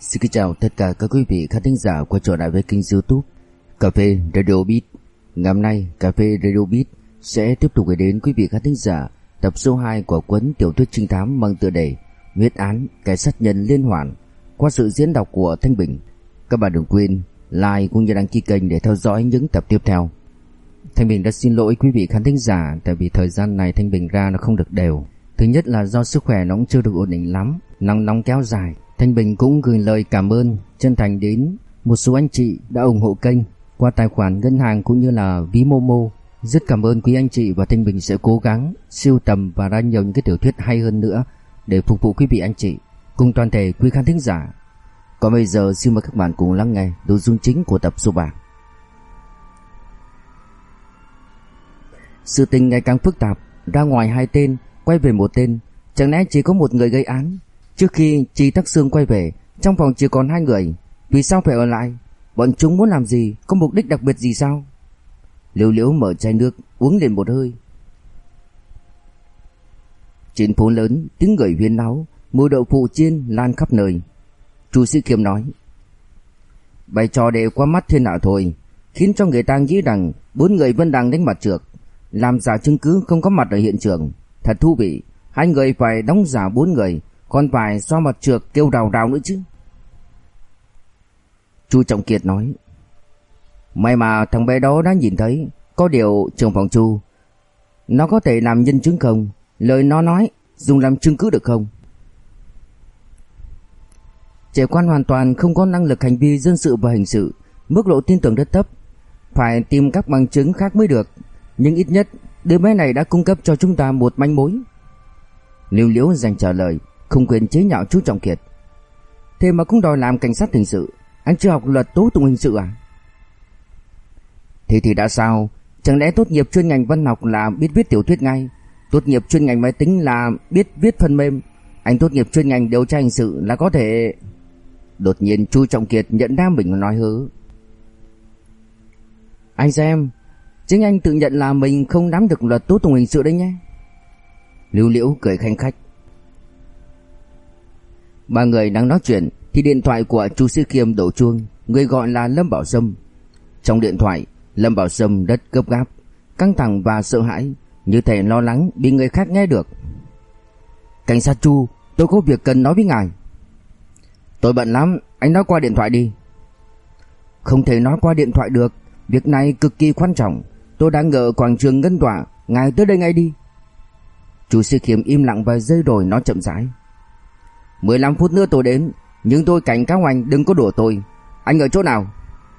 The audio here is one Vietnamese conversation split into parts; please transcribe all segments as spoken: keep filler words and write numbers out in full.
Xin kính chào tất cả các quý vị khán thính giả quay trở lại với kênh YouTube Cà phê Radio Beat. Ngày hôm nay Cà phê Radio Beat sẽ tiếp tục gửi đến quý vị khán thính giả tập số hai của cuốn tiểu thuyết trinh thám mang tựa đề Huyết án kẻ sát nhân liên hoàn qua sự diễn đọc của Thanh Bình. Các bạn đừng quên like cũng như đăng ký kênh để theo dõi những tập tiếp theo. Thanh Bình đã xin lỗi quý vị khán thính giả tại vì thời gian này Thanh Bình ra nó không được đều. Thứ nhất là do sức khỏe nó cũng chưa được ổn định lắm, nắng nóng kéo dài. Thanh Bình cũng gửi lời cảm ơn chân thành đến một số anh chị đã ủng hộ kênh qua tài khoản ngân hàng cũng như là ví Momo. Rất cảm ơn quý anh chị và Thanh Bình sẽ cố gắng sưu tầm và ra nhiều những cái tiểu thuyết hay hơn nữa để phục vụ quý vị anh chị cùng toàn thể quý khán thính giả. Còn bây giờ xin mời các bạn cùng lắng nghe nội dung chính của tập số ba. Sự tình ngày càng phức tạp, ra ngoài hai tên, quay về một tên, chẳng lẽ chỉ có một người gây án? Trước khi Chi Tắc Sương quay về, trong phòng chỉ còn hai người, vì sao phải ở lại? Bọn chúng muốn làm gì? Có mục đích đặc biệt gì sao? Liễu Liễu mở chai nước, uống liền một hơi. Trên phố lớn, tiếng người huyên náo, mùi đậu phụ chiên lan khắp nơi. Chu Sĩ Kiêm nói: bày trò để qua mắt thiên hạ thôi, khiến cho người ta nghĩ rằng bốn người vẫn đang đánh mặt trược, làm giả chứng cứ không có mặt ở hiện trường. Thật thú vị, hai người phải đóng giả bốn người, còn phải so mặt trược kêu rào rào nữa chứ. Chu Trọng Kiệt nói: may mà thằng bé đó đã nhìn thấy. Có điều trưởng phòng Chu, nó có thể làm nhân chứng không? Lời nó nói dùng làm chứng cứ được không? Trẻ quan hoàn toàn không có năng lực hành vi dân sự và hình sự, mức độ tin tưởng rất thấp, phải tìm các bằng chứng khác mới được. Nhưng ít nhất đứa bé này đã cung cấp cho chúng ta một manh mối. Liễu Liễu dành trả lời, không quên chế nhạo Chu Trọng Kiệt: thế mà cũng đòi làm cảnh sát hình sự, anh chưa học luật tố tụng hình sự à? Thế thì đã sao? Chẳng lẽ tốt nghiệp chuyên ngành văn học là biết viết tiểu thuyết ngay? Tốt nghiệp chuyên ngành máy tính là biết viết phần mềm? Anh tốt nghiệp chuyên ngành điều tra hình sự là có thể... Đột nhiên Chu Trọng Kiệt nhận ra mình nói hớ. Anh xem, chính anh tự nhận là mình không nắm được luật tố tụng hình sự đấy nhé. Liễu Liễu cười khanh khách. Ba người đang nói chuyện thì điện thoại của Chu Sĩ Kiêm đổ chuông. Người gọi là Lâm Bảo Sâm. Trong điện thoại, Lâm Bảo Sâm rất gấp gáp, căng thẳng và sợ hãi, như thể lo lắng bị người khác nghe được. Cảnh sát Chu, tôi có việc cần nói với ngài. Tôi bận lắm, anh nói qua điện thoại đi. Không thể nói qua điện thoại được, việc này cực kỳ quan trọng. Tôi đang ở quảng trường Ngân Tọa, ngài tới đây ngay đi. Chu Sĩ Kiêm im lặng vài giây rồi nói chậm rãi: mười lăm phút nữa tôi đến, nhưng tôi cảnh cáo anh đừng có đùa tôi. Anh ở chỗ nào?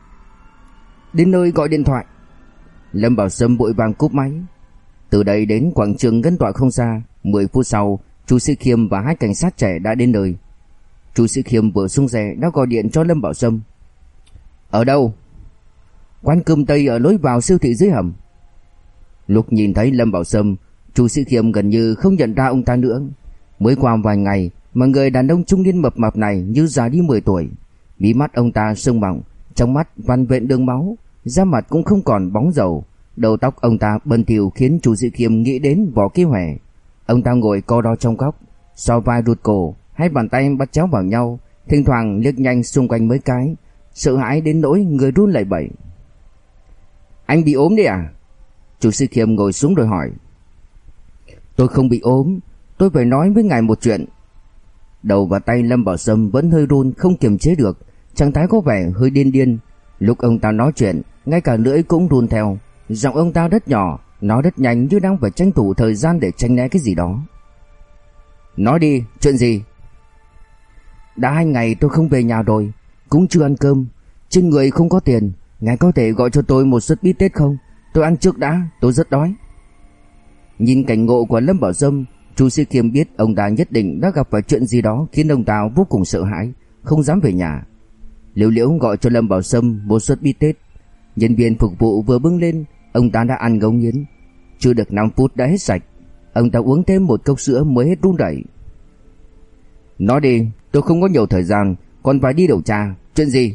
Đến nơi gọi điện thoại. Lâm Bảo Sâm vội vàng cúp máy. Từ đây đến quảng trường Ngân Tọa không xa. Mười phút sau, Chu Sĩ Kiêm và hai cảnh sát trẻ đã đến nơi. Chu Sĩ Kiêm vừa xuống xe đã gọi điện cho Lâm Bảo Sâm. Ở đâu? Quán cơm Tây ở lối vào siêu thị dưới hầm. Lúc nhìn thấy Lâm Bảo Sâm, Chu Sĩ Kiêm gần như không nhận ra ông ta nữa. Mới qua vài ngày mà người đàn ông trung niên mập mạp này như già đi mười tuổi. Mí mắt ông ta sưng bọng, trong mắt vằn vện đường máu, da mặt cũng không còn bóng dầu. Đầu tóc ông ta bẩn thỉu khiến Chu Sĩ Kiêm nghĩ đến Võ Kế Huệ. Ông ta ngồi co ro trong góc, so vai rụt cổ, hai bàn tay bắt chéo vào nhau, thỉnh thoảng liếc nhanh xung quanh mấy cái, sợ hãi đến nỗi người run lẩy bẩy. Anh bị ốm đấy à? Chu Sĩ Kiêm ngồi xuống rồi hỏi. Tôi không bị ốm, tôi phải nói với ngài một chuyện. Đầu và tay Lâm Bảo Sâm vẫn hơi run không kiềm chế được, trạng thái có vẻ hơi điên điên. Lúc ông ta nói chuyện, ngay cả lưỡi cũng run theo. Giọng ông ta rất nhỏ, nói rất nhanh như đang phải tranh thủ thời gian để tránh né cái gì đó. Nói đi, chuyện gì? Đã hai ngày tôi không về nhà rồi, cũng chưa ăn cơm, trên người không có tiền. Ngài có thể gọi cho tôi một suất bít tết không? Tôi ăn trước đã, tôi rất đói. Nhìn cảnh ngộ của Lâm Bảo Sâm, Chu Sĩ Kiêm biết ông ta nhất định đã gặp phải chuyện gì đó khiến ông ta vô cùng sợ hãi, không dám về nhà. Liễu Liễu gọi cho Lâm Bảo Sâm một suất bít tết. Nhân viên phục vụ vừa bưng lên, ông ta đã ăn ngấu nghiến. Chưa được năm phút đã hết sạch. Ông ta uống thêm một cốc sữa mới hết run rẩy. Nói đi, tôi không có nhiều thời gian, còn phải đi điều tra. Chuyện gì?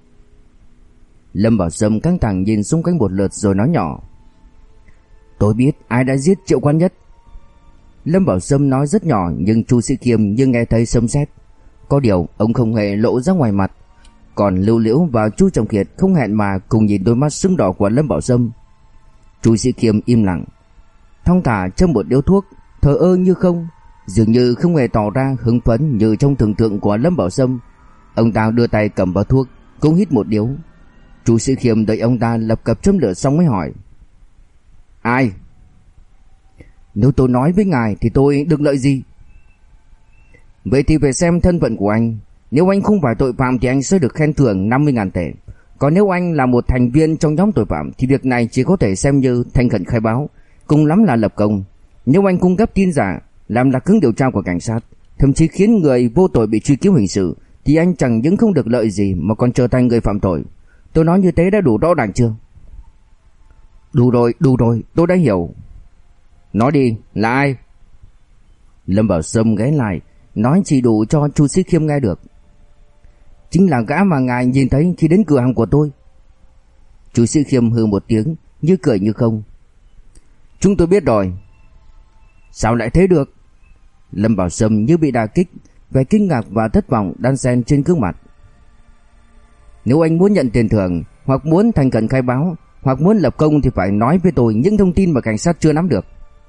Lâm Bảo Sâm căng thẳng nhìn xung quanh một lượt rồi nói nhỏ. Tôi biết ai đã giết Triệu Quan Nhất. Lâm Bảo Sâm nói rất nhỏ nhưng Chu Sĩ Kiêm như nghe thấy sấm sét. Có điều ông không hề lộ ra ngoài mặt. Còn Lưu Liễu và Chu Trọng Kiệt không hẹn mà cùng nhìn đôi mắt sưng đỏ của Lâm Bảo Sâm. Chu Sĩ Kiêm im lặng, thong thả châm một điếu thuốc, thờ ơ như không, dường như không hề tỏ ra hứng phấn như trong tưởng tượng của Lâm Bảo Sâm. Ông ta đưa tay cầm bao thuốc, cũng hít một điếu. Chu Sĩ Kiêm đợi ông ta lập cập châm lửa xong mới hỏi: Ai? Nếu tôi nói với ngài thì tôi được lợi gì? Vậy thì phải xem thân phận của anh. Nếu anh không phải tội phạm thì anh sẽ được khen thưởng năm mươi nghìn tệ. Còn nếu anh là một thành viên trong nhóm tội phạm thì việc này chỉ có thể xem như thành khẩn khai báo, cùng lắm là lập công. Nếu anh cung cấp tin giả, làm lạc hướng điều tra của cảnh sát, thậm chí khiến người vô tội bị truy cứu hình sự, thì anh chẳng những không được lợi gì mà còn trở thành người phạm tội. Tôi nói như thế đã đủ rõ ràng chưa? Đủ rồi, đủ rồi, tôi đã hiểu. Nói đi, là ai? Lâm Bảo Sâm ghé lại, nói chỉ đủ cho Chu Sĩ Khiêm nghe được. Chính là gã mà ngài nhìn thấy khi đến cửa hàng của tôi. Chu Sĩ Khiêm hừ một tiếng, như cười như không. Chúng tôi biết rồi. Sao lại thế được? Lâm Bảo Sâm như bị đả kích, vẻ kinh ngạc và thất vọng đan xen trên gương mặt. Nếu anh muốn nhận tiền thưởng, hoặc muốn thành khẩn khai báo, hoặc muốn lập công thì phải nói với tôi những thông tin mà cảnh sát chưa nắm được.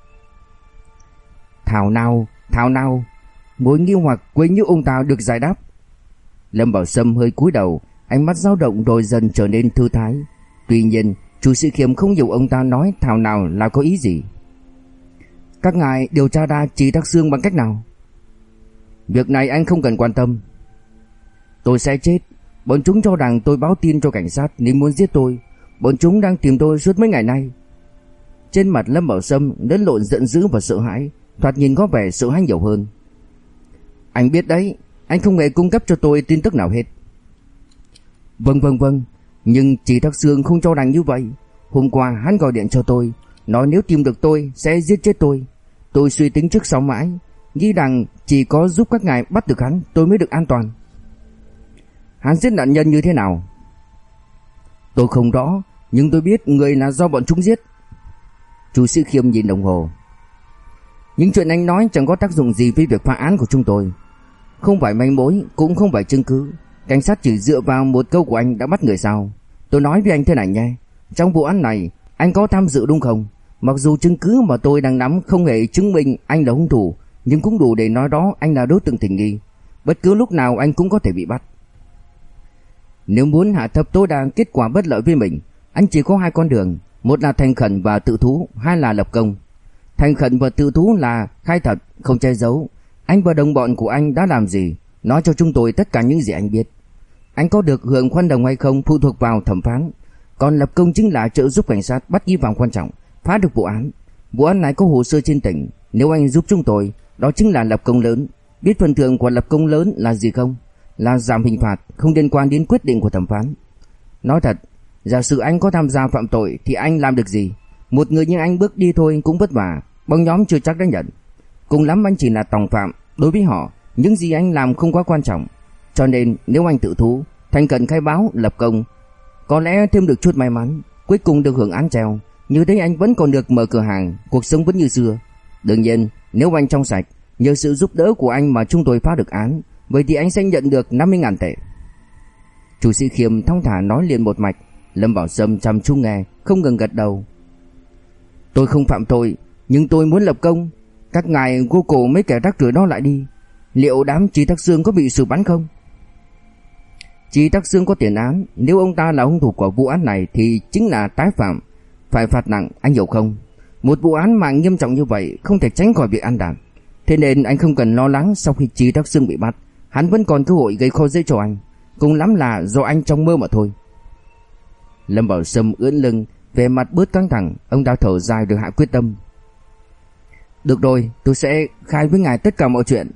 Thảo nào, thảo nào, mối nghi hoặc quấy nhiễu ông ta được giải đáp. Lâm Bảo Sâm hơi cúi đầu, ánh mắt dao động rồi dần trở nên thư thái. Tuy nhiên, Chu Sĩ Khiêm không hiểu ông ta nói thảo nào là có ý gì. Các ngài điều tra ra Trì Thác Sương bằng cách nào? Việc này anh không cần quan tâm. Tôi sẽ chết. Bọn chúng cho rằng tôi báo tin cho cảnh sát nên muốn giết tôi. Bọn chúng đang tìm tôi suốt mấy ngày nay. Trên mặt Lâm Bảo Sâm lẫn lộn giận dữ và sợ hãi, thoạt nhìn có vẻ sợ hãi nhiều hơn. Anh biết đấy, anh không hề cung cấp cho tôi tin tức nào hết. Vâng vâng vâng, nhưng Trì Thác Sương không cho rằng như vậy. Hôm qua hắn gọi điện cho tôi, nói nếu tìm được tôi sẽ giết chết tôi. Tôi suy tính trước sau mãi, nghĩ rằng chỉ có giúp các ngài bắt được hắn tôi mới được an toàn. Hắn giết nạn nhân như thế nào? Tôi không rõ, nhưng tôi biết người là do bọn chúng giết. Chu Sĩ Khiêm nhìn đồng hồ. Những chuyện anh nói chẳng có tác dụng gì với việc phá án của chúng tôi. Không phải manh mối, cũng không phải chứng cứ. Cảnh sát chỉ dựa vào một câu của anh đã bắt người sao? Tôi nói với anh thế này nhé, trong vụ án này anh có tham dự đúng không? Mặc dù chứng cứ mà tôi đang nắm không hề chứng minh anh là hung thủ, nhưng cũng đủ để nói đó anh là đối tượng tình nghi. Bất cứ lúc nào anh cũng có thể bị bắt. Nếu muốn hạ thấp tối đa kết quả bất lợi với mình, anh chỉ có hai con đường, một là thành khẩn và tự thú, hai là lập công. Thành khẩn và tự thú là khai thật, không che giấu. Anh và đồng bọn của anh đã làm gì, nói cho chúng tôi tất cả những gì anh biết. Anh có được hưởng khoan đồng hay không phụ thuộc vào thẩm phán. Còn lập công chính là trợ giúp cảnh sát bắt nghi phạm quan trọng, phá được vụ án. Vụ án này có hồ sơ trên tỉnh, nếu anh giúp chúng tôi, đó chính là lập công lớn. Biết phần thưởng của lập công lớn là gì không? Là giảm hình phạt, không liên quan đến quyết định của thẩm phán. Nói thật, giả sử anh có tham gia phạm tội thì anh làm được gì? Một người như anh bước đi thôi cũng vất vả, băng nhóm chưa chắc đã nhận. Cùng lắm anh chỉ là tòng phạm, đối với họ, những gì anh làm không quá quan trọng. Cho nên nếu anh tự thú, thành khẩn khai báo, lập công, có lẽ thêm được chút may mắn, cuối cùng được hưởng án treo. Như thế anh vẫn còn được mở cửa hàng, cuộc sống vẫn như xưa. Đương nhiên, nếu anh trong sạch, nhờ sự giúp đỡ của anh mà chúng tôi phá được án, vậy thì anh sẽ nhận được năm mươi nghìn tệ. Chu Sĩ Khiêm thong thả nói liền một mạch. Lâm Bảo Sâm chăm chú nghe, không ngừng gật đầu. Tôi không phạm tội, nhưng tôi muốn lập công. Các ngài gô cổ mấy kẻ rác rưởi đó lại đi. Liệu đám Trì Thác Sương có bị xử bắn không? Trì Thác Sương có tiền án, nếu ông ta là hung thủ của vụ án này thì chính là tái phạm, phải phạt nặng, anh hiểu không? Một vụ án mạng nghiêm trọng như vậy không thể tránh khỏi việc ăn đạn. Thế nên anh không cần lo lắng sau khi Trì Thác Sương bị bắt, hắn vẫn còn cơ hội gây khó dễ cho anh. Cùng lắm là do anh trong mơ mà thôi. Lâm Bảo Sâm ưỡn lưng, vẻ mặt bớt căng thẳng, ông ta thở dài được hạ quyết tâm. Được rồi, tôi sẽ khai với ngài tất cả mọi chuyện.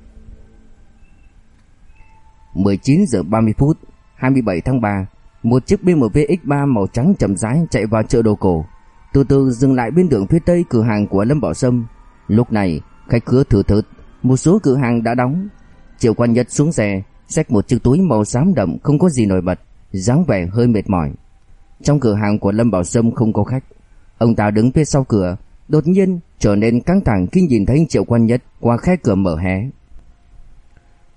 mười chín giờ ba mươi phút, hai mươi bảy tháng ba, một chiếc bê em vê ích ba màu trắng chậm rãi chạy vào chợ đồ cổ, từ từ dừng lại bên đường phía tây cửa hàng của Lâm Bảo Sâm. Lúc này, khách khứa thưa thớt, một số cửa hàng đã đóng. Triệu Quan Nhất xuống xe, xách một chiếc túi màu xám đậm không có gì nổi bật, dáng vẻ hơi mệt mỏi. Trong cửa hàng của Lâm Bảo Sâm không có khách. Ông ta đứng phía sau cửa, đột nhiên trở nên căng thẳng khi nhìn thấy Triệu Quan Nhất qua khe cửa mở hé.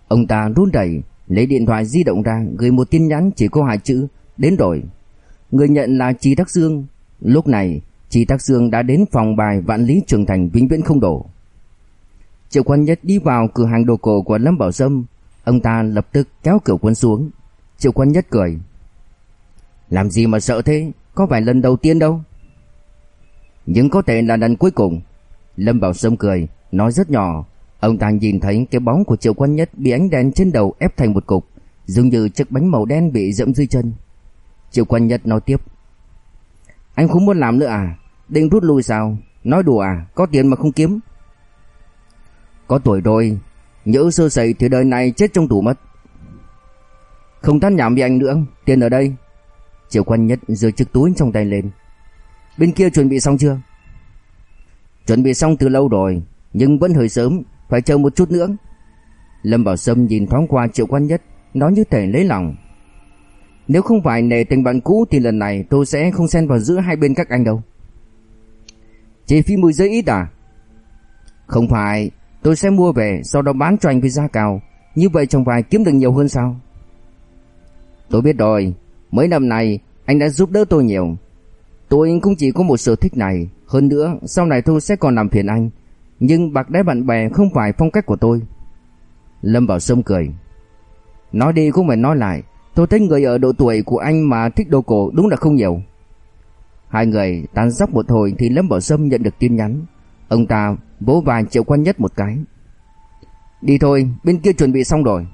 Ông ta run rẩy lấy điện thoại di động ra, gửi một tin nhắn chỉ có hai chữ: đến rồi. Người nhận là Trì Đắc Dương. Lúc này Trì Đắc Dương đã đến phòng bài Vạn Lý Trường Thành vĩnh viễn không đổ. Triệu Quan Nhất đi vào cửa hàng đồ cổ của Lâm Bảo Sâm. Ông ta lập tức kéo cửa cuốn xuống. Triệu Quan Nhất cười: làm gì mà sợ thế, có phải lần đầu tiên đâu. Nhưng có thể là lần cuối cùng. Lâm Bảo Sâm cười, nói rất nhỏ. Ông ta nhìn thấy cái bóng của Triệu Quan Nhất bị ánh đèn trên đầu ép thành một cục, giống như chiếc bánh màu đen bị dẫm dưới chân. Triệu Quan Nhất nói tiếp: anh không muốn làm nữa à? Định rút lui sao? Nói đùa à? Có tiền mà không kiếm. Có tuổi rồi, nhỡ sơ sẩy thì đời này chết trong tù mất. Không tán nhảm với anh nữa, tiền ở đây. Triệu Quan Nhất giơ chiếc túi trong tay lên. Bên kia chuẩn bị xong chưa? Chuẩn bị xong từ lâu rồi, nhưng vẫn hơi sớm, phải chờ một chút nữa. Lâm Bảo Sâm nhìn thoáng qua Triệu Quan Nhất, nói như thể lấy lòng: nếu không phải nể tình bạn cũ thì lần này tôi sẽ không xen vào giữa hai bên các anh đâu. Chi phí môi giới ít à? Không phải, tôi sẽ mua về sau đó bán cho anh với giá cao, như vậy chẳng phải kiếm được nhiều hơn sao? Tôi biết rồi, mấy năm này anh đã giúp đỡ tôi nhiều. Tôi cũng chỉ có một sở thích này, hơn nữa sau này tôi sẽ còn làm phiền anh, nhưng bạc đãi bạn bè không phải phong cách của tôi. Lâm Bảo Sâm cười: nói đi cũng phải nói lại, tôi thấy người ở độ tuổi của anh mà thích đồ cổ đúng là không nhiều. Hai người tán dóc một hồi thì Lâm Bảo Sâm nhận được tin nhắn. Ông ta vỗ vai Triệu Quan Nhất một cái: đi thôi, bên kia chuẩn bị xong rồi.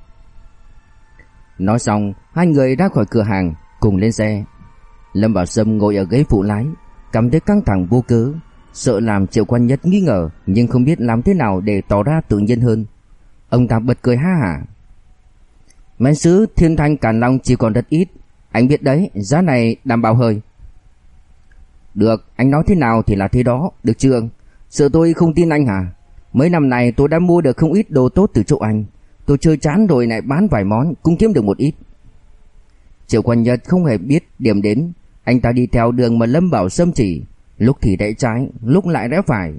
Nói xong, hai người ra khỏi cửa hàng, cùng lên xe. Lâm Bảo Sâm ngồi ở ghế phụ lái, cảm thấy căng thẳng vô cớ, sợ làm Triệu Quan Nhất nghi ngờ, nhưng không biết làm thế nào để tỏ ra tự nhiên hơn. Ông ta bật cười ha hả: mén sứ Thiên Thanh Càn Long chỉ còn rất ít, anh biết đấy, giá này đảm bảo hơi. Được, anh nói thế nào thì là thế đó, được chưa? Sợ tôi không tin anh hả? Mấy năm này tôi đã mua được không ít đồ tốt từ chỗ anh, tôi chơi chán rồi lại bán vài món cũng kiếm được một ít. Triệu Quan Nhất không hề biết điểm đến, anh ta đi theo đường mà Lâm Bảo Sâm chỉ, lúc thì rẽ trái, lúc lại rẽ phải.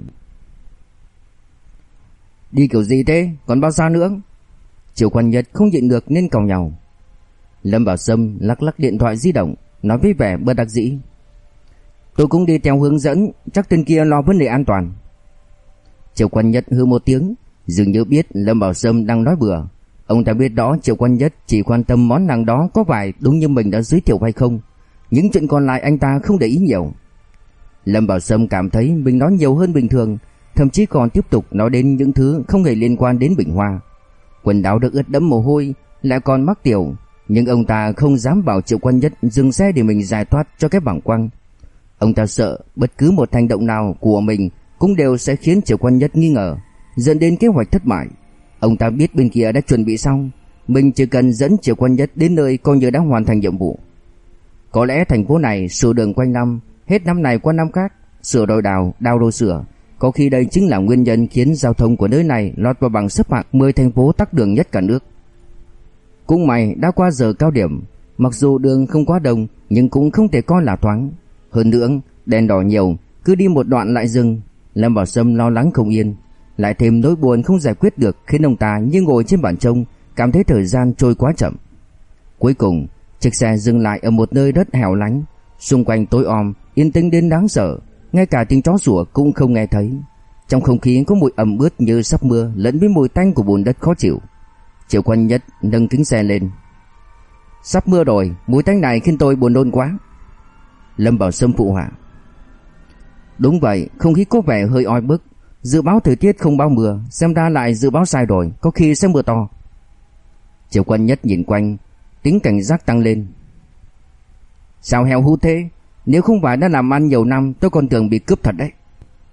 Đi kiểu gì thế, còn bao xa nữa? Triệu Quan Nhất không nhịn được nên càu nhàu. Lâm Bảo Sâm lắc lắc điện thoại di động, nói với vẻ bất đắc dĩ: tôi cũng đi theo hướng dẫn, chắc tên kia lo vấn đề an toàn. Triệu Quan Nhất hừ một tiếng, dường như biết Lâm Bảo Sâm đang nói bừa. Ông ta biết đó Triệu Quan Nhất chỉ quan tâm món hàng đó có phải đúng như mình đã giới thiệu hay không, những chuyện còn lại anh ta không để ý nhiều. Lâm Bảo Sâm cảm thấy mình nói nhiều hơn bình thường, thậm chí còn tiếp tục nói đến những thứ không hề liên quan đến Bình Hoa. Quần áo được ướt đẫm mồ hôi, lại còn mắc tiểu, nhưng ông ta không dám bảo Triệu Quan Nhất dừng xe để mình giải thoát cho cái bảng quăng. Ông ta sợ bất cứ một hành động nào của mình cũng đều sẽ khiến Triệu Quan Nhất nghi ngờ, dẫn đến kế hoạch thất bại. Ông ta biết bên kia đã chuẩn bị xong, mình chỉ cần dẫn Triệu Quan Nhất đến nơi coi như đã hoàn thành nhiệm vụ. Có lẽ thành phố này sửa đường quanh năm, hết năm này qua năm khác, sửa đồi đào, đào đồi sửa. Có khi đây chính là nguyên nhân khiến giao thông của nơi này lọt vào bảng xếp hạng mười thành phố tắc đường nhất cả nước. Cũng may đã qua giờ cao điểm, mặc dù đường không quá đông nhưng cũng không thể coi là thoáng. Hơn nữa, đèn đỏ nhiều, cứ đi một đoạn lại dừng. Lâm Bảo Sâm lo lắng không yên, lại thêm nỗi buồn không giải quyết được khiến ông ta như ngồi trên bàn trông, cảm thấy thời gian trôi quá chậm. Cuối cùng, chiếc xe dừng lại ở một nơi rất hẻo lánh, xung quanh tối om, yên tĩnh đến đáng sợ, ngay cả tiếng chó sủa cũng không nghe thấy. Trong không khí có mùi ẩm ướt như sắp mưa lẫn với mùi tanh của bùn đất khó chịu. Triệu Quan Nhất nâng kính xe lên: sắp mưa rồi, mùi tanh này khiến tôi buồn nôn quá. Lâm Bảo Sâm phụ họa: đúng vậy, không khí có vẻ hơi oi bức. Dự báo thời tiết không báo mưa, xem ra lại dự báo sai rồi, có khi sẽ mưa to. Triệu Quan Nhất nhìn quanh, tính cảnh giác tăng lên: sao heo hút thế? Nếu không phải đã làm ăn nhiều năm, tôi còn tưởng bị cướp thật đấy.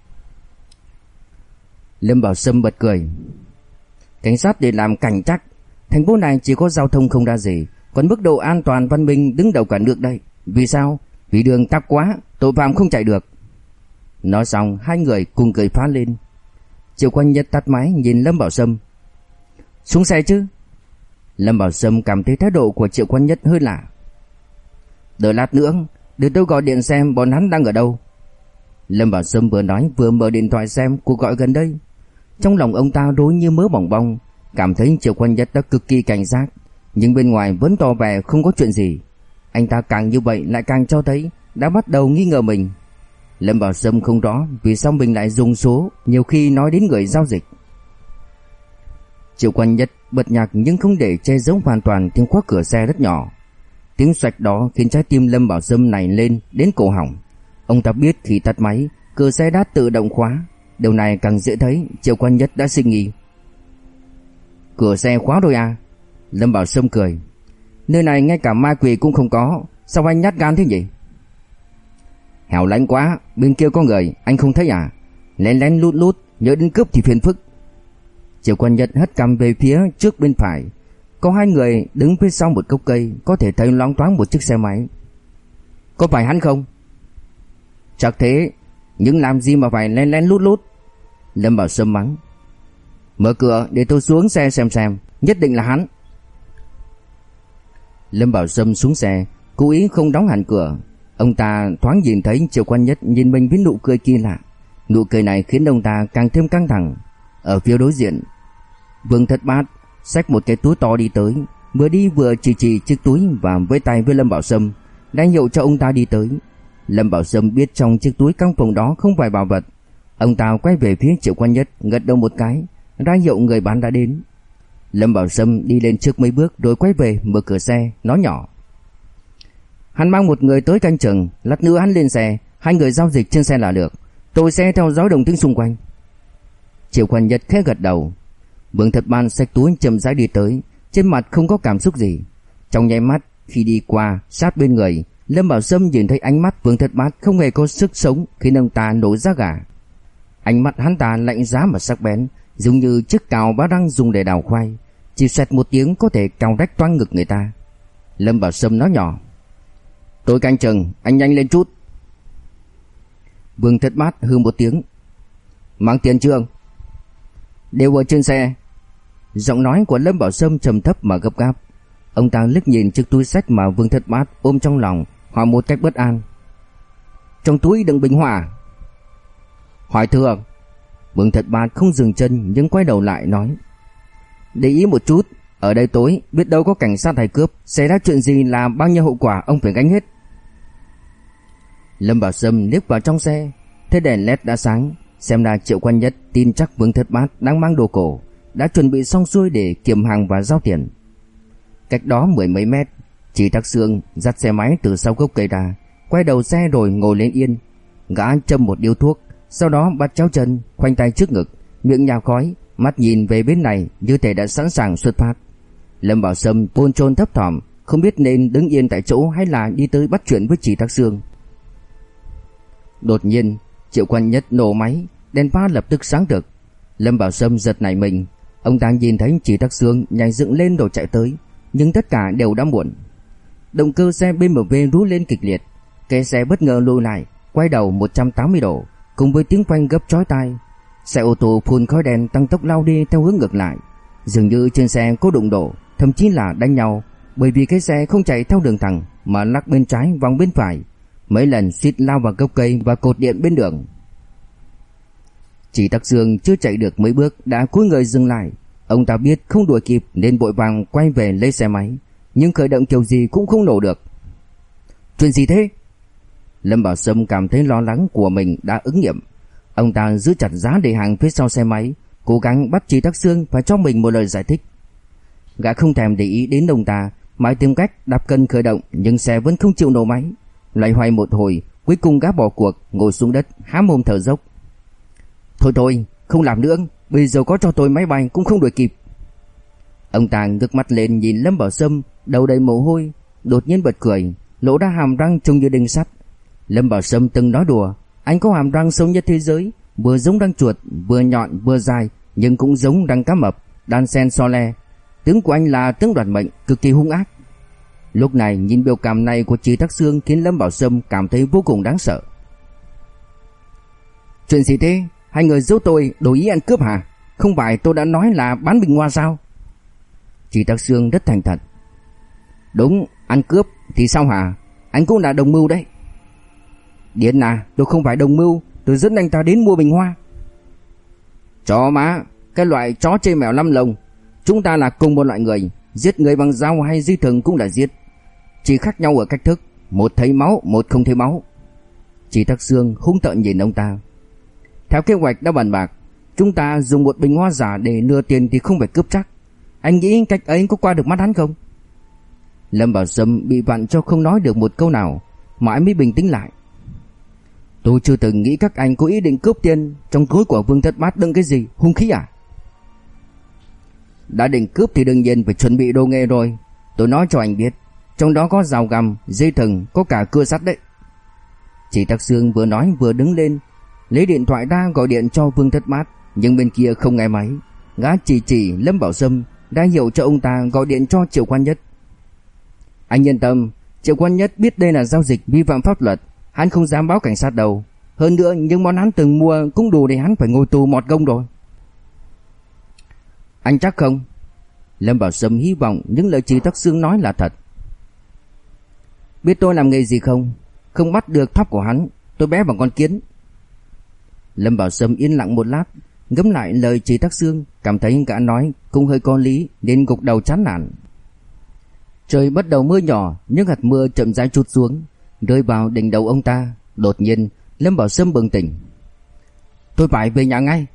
Lâm Bảo Sâm bật cười: cảnh sát để làm cảnh chắc, thành phố này chỉ có giao thông không đa gì, còn mức độ an toàn văn minh đứng đầu cả nước đây. Vì sao? Vì đường tắc quá, tội phạm không chạy được. Nói xong, hai người cùng cười phá lên. Triệu Quan Nhất tắt máy nhìn Lâm Bảo Sâm: xuống xe chứ? Lâm Bảo Sâm cảm thấy thái độ của Triệu Quan Nhất hơi lạ. Đợi lát nữa, để tôi gọi điện xem bọn hắn đang ở đâu. Lâm Bảo Sâm vừa nói vừa mở điện thoại xem cuộc gọi gần đây. Trong lòng ông ta rối như mớ bòng bong, cảm thấy Triệu Quan Nhất đã cực kỳ cảnh giác, nhưng bên ngoài vẫn tỏ vẻ không có chuyện gì. Anh ta càng như vậy lại càng cho thấy đã bắt đầu nghi ngờ mình. Lâm Bảo Sâm không rõ vì sao mình lại dùng số nhiều khi nói đến người giao dịch. Triệu Quan Nhất bật nhạc nhưng không để che giấu hoàn toàn tiếng khóa cửa xe rất nhỏ. Tiếng xoạch đó khiến trái tim Lâm Bảo Sâm nảy lên đến cổ họng. Ông ta biết khi tắt máy, cửa xe đã tự động khóa. Điều này càng dễ thấy Triệu Quan Nhất đã sinh nghi. Cửa xe khóa rồi à? Lâm Bảo Sâm cười. Nơi này ngay cả ma quỷ cũng không có, sao anh nhát gan thế nhỉ? Hẻo lánh quá, bên kia có người, anh không thấy à? Lén lén lút lút, nhớ đến cướp thì phiền phức. Triệu Quan Nhất hất cằm về phía trước bên phải. Có hai người đứng phía sau một gốc cây, có thể thấy loáng thoáng một chiếc xe máy. Có phải hắn không? Chắc thế, nhưng làm gì mà phải lén lén lút lút? Lâm Bảo Sâm mắng. Mở cửa để tôi xuống xe xem xem, nhất định là hắn. Lâm Bảo Sâm xuống xe, cố ý không đóng hẳn cửa. Ông ta thoáng nhìn thấy Triệu Quan Nhất nhìn mình với nụ cười kỳ lạ. Nụ cười này khiến ông ta càng thêm căng thẳng. Ở phía đối diện, Vương Thất Bát xách một cái túi to đi tới, vừa đi vừa chỉ chỉ chiếc túi và với tay với Lâm Bảo Sâm, ra hiệu cho ông ta đi tới. Lâm Bảo Sâm biết trong chiếc túi căn phòng đó không phải bảo vật. Ông ta quay về phía Triệu Quan Nhất, gật đầu một cái, ra hiệu người bán đã đến. Lâm Bảo Sâm đi lên trước mấy bước rồi quay về mở cửa xe, nói nhỏ. Hắn mang một người tới canh chừng, lát nữa hắn lên xe, hai người giao dịch trên xe là được. Tôi sẽ theo dõi động tĩnh xung quanh. Triệu Quan Nhất khẽ gật đầu. Vương Thất Ban xách túi chậm rãi đi tới, trên mặt không có cảm xúc gì. Trong nháy mắt khi đi qua sát bên người, Lâm Bảo Sâm nhìn thấy ánh mắt Vương Thất Bát không hề có sức sống, khiến ông ta nổi da gà. Ánh mắt hắn ta lạnh giá mà sắc bén, giống như chiếc cào bá răng dùng để đào khoai, chỉ xoẹt một tiếng có thể cào rách toang ngực người ta. Lâm Bảo Sâm nói nhỏ. Tôi canh chừng, anh nhanh lên chút. Vương Thất Bát hừ một tiếng. Mang tiền chưa? Đều ở trên xe. Giọng nói của Lâm Bảo Sâm trầm thấp mà gấp gáp. Ông ta liếc nhìn chiếc túi xách mà Vương Thất Bát ôm trong lòng, hỏi một cách bất an. Trong túi đựng bình hoa? Hỏi thừa. Vương Thất Bát không dừng chân nhưng quay đầu lại nói. Để ý một chút, ở đây tối, biết đâu có cảnh sát hay cướp, xảy ra chuyện gì là bao nhiêu hậu quả ông phải gánh hết. Lâm Bảo Sâm liếc vào trong xe, thấy đèn led đã sáng, xem ra Triệu Quan Nhất tin chắc Vương Thất Bát đang mang đồ cổ, đã chuẩn bị xong xuôi để kiểm hàng và giao tiền. Cách đó mười mấy mét, Chỉ Tắc Xương dắt xe máy từ sau gốc cây ra, quay đầu xe rồi ngồi lên yên. Gã châm một điếu thuốc, sau đó bắt chéo chân, khoanh tay trước ngực, miệng nhào khói, mắt nhìn về bên này như thể đã sẵn sàng xuất phát. Lâm Bảo Sâm bồn chồn thấp thỏm, không biết nên đứng yên tại chỗ hay là đi tới bắt chuyện với Chỉ Tắc Xương. Đột nhiên, Triệu Quan Nhất nổ máy, đèn pha lập tức sáng rực. Lâm Bảo Sâm giật nảy mình, ông ta nhìn thấy Chỉ Tắc Xương nhảy dựng lên rồi chạy tới, nhưng tất cả đều đã muộn. Động cơ xe bê em vê rú lên kịch liệt, cái xe bất ngờ lùi lại, quay đầu một trăm tám mươi độ, cùng với tiếng phanh gấp chói tai. Xe ô tô phun khói đen tăng tốc lao đi theo hướng ngược lại, dường như trên xe có đụng độ, thậm chí là đánh nhau, bởi vì cái xe không chạy theo đường thẳng mà lắc bên trái vòng bên phải, mấy lần suýt lao vào gốc cây và cột điện bên đường. Chỉ Tắc Xương chưa chạy được mấy bước đã cúi người dừng lại. Ông ta biết không đuổi kịp nên vội vàng quay về lấy xe máy, nhưng khởi động kiểu gì cũng không nổ được. Chuyện gì thế? Lâm Bảo Sâm cảm thấy lo lắng của mình đã ứng nghiệm. Ông ta giữ chặt giá để hàng phía sau xe máy, cố gắng bắt Chỉ Tắc Xương phải cho mình một lời giải thích. Gã không thèm để ý đến ông ta, mãi tìm cách đạp cân khởi động, nhưng xe vẫn không chịu nổ máy. Loay hoay một hồi, cuối cùng gã bỏ cuộc, ngồi xuống đất há mồm thở dốc. Thôi thôi, không làm nữa, bây giờ có cho tôi máy bay cũng không đuổi kịp. Ông ta ngước mắt lên nhìn Lâm Bảo Sâm, đầu đầy mồ hôi, đột nhiên bật cười, lộ ra hàm răng trông như đinh sắt. Lâm Bảo Sâm từng nói đùa, anh có hàm răng sâu nhất thế giới, vừa giống răng chuột, vừa nhọn vừa dài, nhưng cũng giống răng cá mập, đan sen so le. Tướng của anh là tướng đoạt mệnh, cực kỳ hung ác. Lúc này nhìn biểu cảm này của Chỉ Tắc Xương khiến Lâm Bảo Sâm cảm thấy vô cùng đáng sợ. Chuyện gì thế? Hai người giấu tôi đổi ý ăn cướp hả? Không phải tôi đã nói là bán bình hoa sao? Chỉ Tắc Xương rất thành thật. Đúng, ăn cướp thì sao hả? Anh cũng là đồng mưu đấy. Điên à, tôi không phải đồng mưu, tôi dẫn anh ta đến mua bình hoa. Chó má, cái loại chó chê mèo năm lồng. Chúng ta là cùng một loại người, giết người bằng dao hay dây thừng cũng là giết, chỉ khác nhau ở cách thức, một thấy máu, một không thấy máu. Chỉ Thác Sương hung tợn nhìn ông ta. Theo kế hoạch đã bàn bạc, chúng ta dùng một bình hoa giả để lừa tiền thì không phải cướp chắc. Anh nghĩ cách ấy có qua được mắt hắn không? Lâm Bảo Sâm bị vặn cho không nói được một câu nào, mãi mới bình tĩnh lại. Tôi chưa từng nghĩ các anh có ý định cướp tiền. Trong túi của Vương Thất Bát đựng cái gì, hung khí à? Đã định cướp thì đương nhiên phải chuẩn bị đồ nghề rồi. Tôi nói cho anh biết, trong đó có rào găm, dây thừng, có cả cưa sắt đấy. Chỉ Thác Sương vừa nói vừa đứng lên, lấy điện thoại ra gọi điện cho Vương Thất Bát, nhưng bên kia không nghe máy. Gã chỉ chỉ Lâm Bảo Sâm đã hiểu cho ông ta gọi điện cho Triệu Quan Nhất. Anh yên tâm, Triệu Quan Nhất biết đây là giao dịch vi phạm pháp luật, hắn không dám báo cảnh sát đâu. Hơn nữa những món hắn từng mua cũng đủ để hắn phải ngồi tù mọt gông rồi. Anh chắc không? Lâm Bảo Sâm hy vọng những lời Chỉ Thác Sương nói là thật. Biết tôi làm nghề gì không? Không bắt được thóc của hắn, tôi bé bằng con kiến. Lâm Bảo Sâm yên lặng một lát, ngẫm lại lời Chỉ Thác Sương, cảm thấy gã nói cũng hơi có lý nên gục đầu chán nản. Trời bắt đầu mưa nhỏ, những hạt mưa chậm rãi trút xuống, rơi vào đỉnh đầu ông ta. Đột nhiên Lâm Bảo Sâm bừng tỉnh. Tôi phải về nhà ngay.